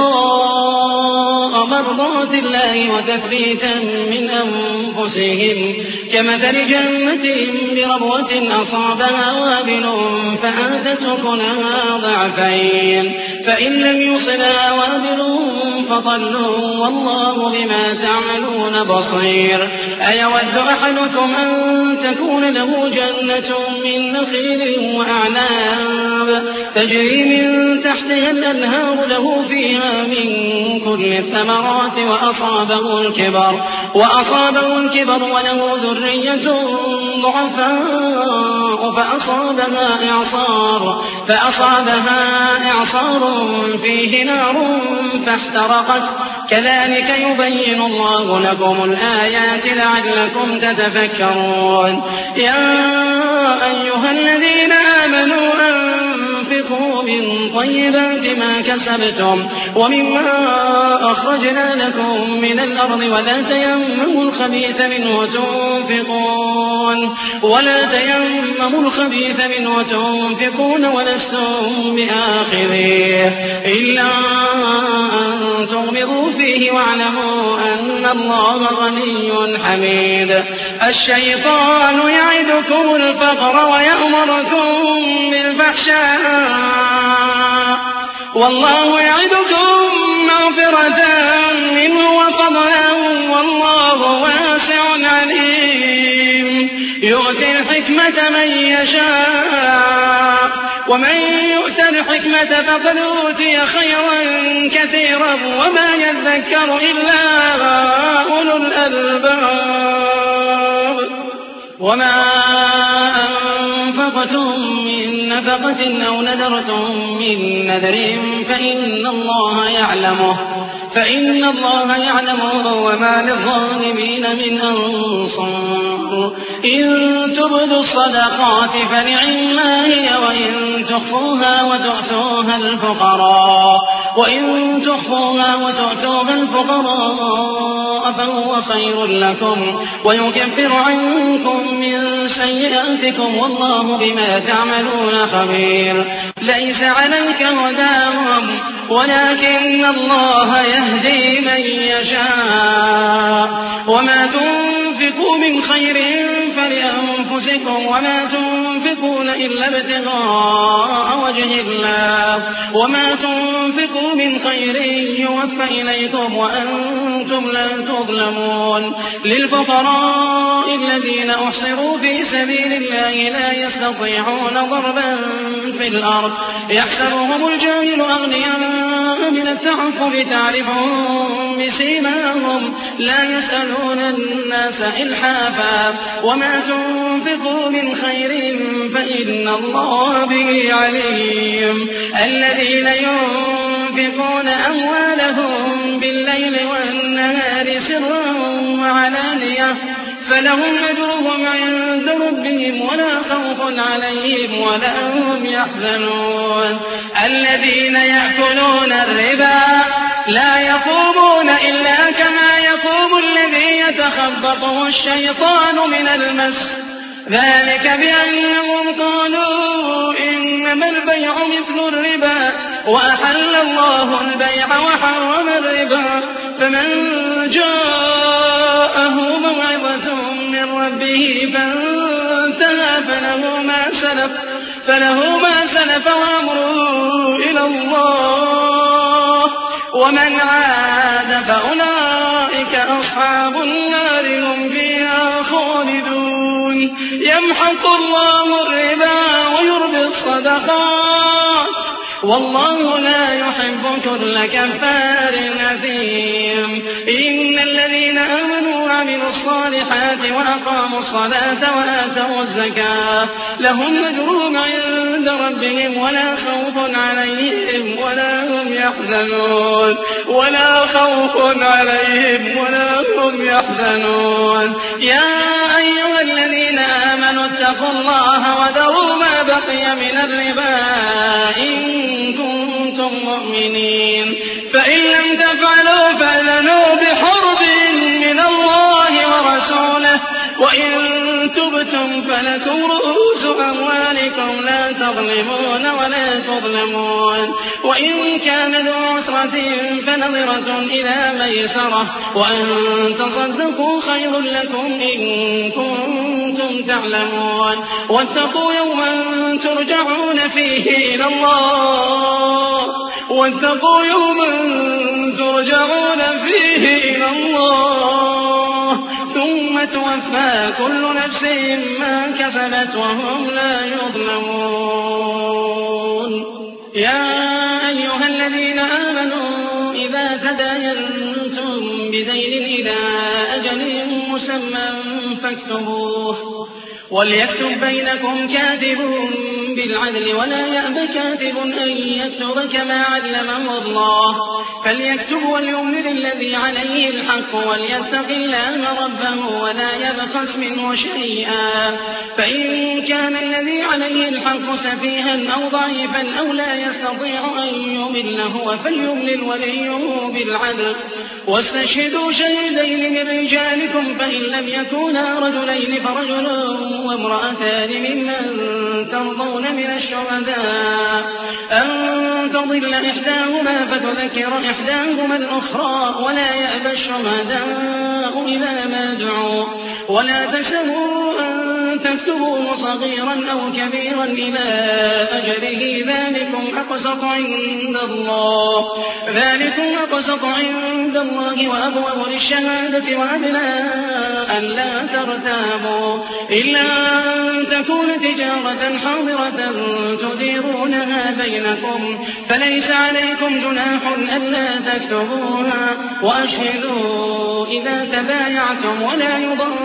ابتغاء مرضات الله وتثبيتا من أنفسهم كمثل جنة بربوة أصابها وابل فآتت أكلها ضعفين فإن لم يصبها وابل فطلوا والله بما تعملون بصير أيود أحدكم أن تكون له جنة من نخيل وأعناب تجري من تحتها الأنهار له فيها من كل الثمرات وأصابه الكبر وأصابه الكبر وله ذرية ضعفاء فأصابها إعصار فأصابها إعصار فيه نار فاحترقت كذلك يبين الله لكم الآيات لعلكم تتفكرون يا أيها الذين آمنوا أنفقوا من طيبات ما كسبتم ومما أخرجنا لكم من الأرض ولا تيمموا الخبيث منه تنفقون ولا تيمموا الخبيث منه تنفقون ولستم بآخذيه إلا أن تغمضوا فيه واعلموا أن الله غني حميد الشيطان يعدكم الفقر ويأمركم بالفحشاء والله يعدكم مغفرة منه وفضلا والله واسع عليم يؤتي الحكمة من يشاء ومن يؤت الحكمة فقد أوتي خيرا كثيرا وما يذكر إلا أولو الألباب وما أنفقتم من نفقة أو نذرتم من نذر فإن الله يعلمه فإن الله يعلمه وما للظالمين من أنصار إن تبدوا الصدقات فنعما هي وإن تخفوها وتؤتوها الفقراء وإن تخفوها وتؤتوها الفقراء فهو خير لكم ويكفر عنكم من سيئاتكم والله بما تعملون خبير ليس عليك هداهم ولكن الله يهدي من يشاء وما تنفقوا من خير فلأنفسكم وما تنفقون إلا ابتغاء وجه الله وما تنفقوا من خير يوفى إليكم وأنتم لا تظلمون للفقراء الذين أحصروا في سبيل الله لا يستطيعون ضربا في الأرض يحسبهم الجاهل أغنياء من التعفف تعرفهم بسيماهم لا يسألون الناس إلحافا وما تنفقوا من خير فإن الله به عليم الذين ينفقون أموالهم بالليل والنهار سرا وعلانية فلهم أجرهم عند ربهم ولا خوف عليهم ولا هم يحزنون الذين يأكلون الربا لا يقومون إلا كما يقوم الذي يتخبطه الشيطان من المس ذلك بأنهم قالوا إنما البيع مثل الربا وأحل الله البيع وحرم الربا فمن جاءه موعظة من ربه فانتهى فله ما سلف فله ما سلف وأمره إلى الله ومن عاد فأولئك أصحاب النار هم فيها خالدون يمحق الله الربا ويربي الصدقات والله لا يحب كل كفار أثيم إن الذين آمنوا وعملوا الصالحات وأقاموا الصلاة وآتوا الزكاة لهم أجرهم عند ربهم ولا خوف عليهم ولا هم يحزنون ولا خوف عليهم ولا هم يحزنون يا أيها الذين آمنوا اتقوا الله وذروا ما بقي من الربا إن كنتم مؤمنين فإن لم تفعلوا فأذنوا بحرب من الله ورسوله وإن تبتم فلكم رؤوس أموالكم لا تظلمون ولا تظلمون وإن كان ذو عسرة فنظرة إلى ميسرة وأن تصدقوا خير لكم إن كنتم تعلمون واتقوا يوما ترجعون فيه إلى الله واتقوا يوما ترجعون فيه إلى الله ثم توفى كل نفس ما كسبت وهم لا يظلمون يا أيها الذين آمنوا إذا تداينتم بدين إلى أجل مسمى فاكتبوه وليكتب بينكم كاتب بالعدل ولا يأب كاتب أن يكتب كما علمه الله فليكتب وليملل الذي عليه الحق وليتق الله ربه ولا يبخس منه شيئا فإن كان الذي عليه الحق سفيها أو ضعيفا أو لا يستطيع أن يمل هو فليملل وليه بالعدل واستشهدوا شهيدين من رجالكم فإن لم يكونا رجلين فرجل وامرأتان ممن ترضون من الشهداء أن تضل إحداهما فتذكر إحداهما الأخرى ولا يأبى الشهداء إذا ما دعوا ولا تسهوا أن تكتبوه صغيرا أو كبيرا إلى أجله ذلكم أقسط عند الله ذلكم أقسط عند الله وأبوأ للشهادة وأدنى ألا ترتابوا إلا أن تكون تجارة حاضرة تديرونها بينكم فليس عليكم جناح ألا تكتبوها وأشهدوا إذا تبايعتم ولا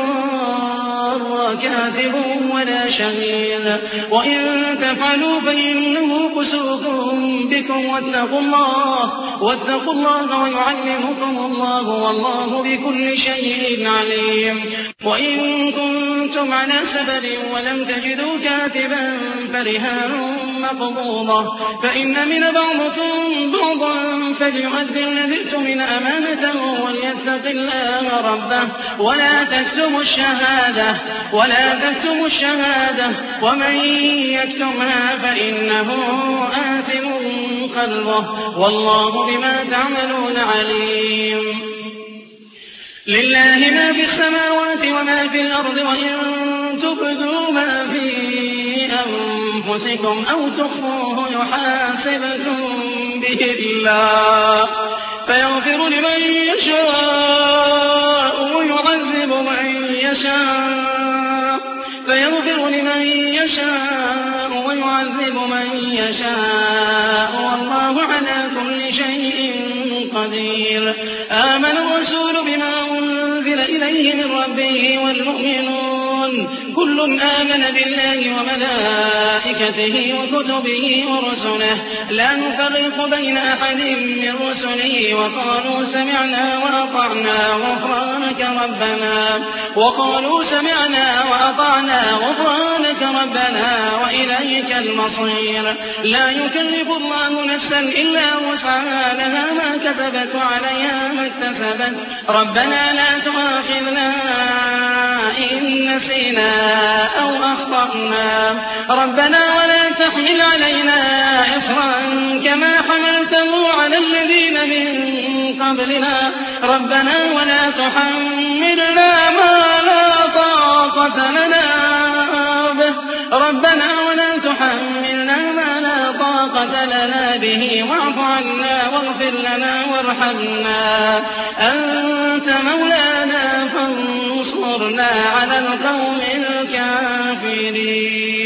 يضار كاتب ولا شهيد وإن تفعلوا فإنه فسوق بكم واتقوا الله واتقوا الله ويعلمكم الله والله بكل شيء عليم وإن كنتم على سفر ولم تجدوا كاتبا فرهان مقبوضة فإن من بعضكم بعضا فليؤدي الذي اؤتمن أمانته وليتق الله ربه ولا تكتموا الشهادة ولا تكتموا الشهادة ومن يكتمها فإنه آثم قلبه والله بما تعملون عليم لله ما في السماوات وما في الأرض وإن تبدوا ما في أنفسكم أو تخفوه يحاسبكم به الله فيغفر لمن يشاء ويعذب من يشاء فيغفر لمن يشاء ويعذب من يشاء والله على كل شيء قدير آمن الرسول بما أنزل إليه من ربه والمؤمنون كل آمن بالله وملائكته وكتبه ورسله لا نفرق بين أحد من رسله وقالوا سمعنا وأطعنا غفرانك غفرانك ربنا وقالوا سمعنا وأطعنا غفرانك ربنا وإليك المصير لا يكلف الله نفسا إلا وسعها لها ما كسبت وعليها ما اكتسبت ربنا لا تؤاخذنا إن نسينا أو أخطأنا ربنا ولا تحمل علينا إصرا كما حملته على الذين من قبلنا ربنا ولا تحملنا ما لا طاقة لنا به ربنا ولا تحملنا ما لا طاقة لنا به واعف عنا واغفر لنا وارحمنا أنت مولانا فانصرنا على القوم الكافرين.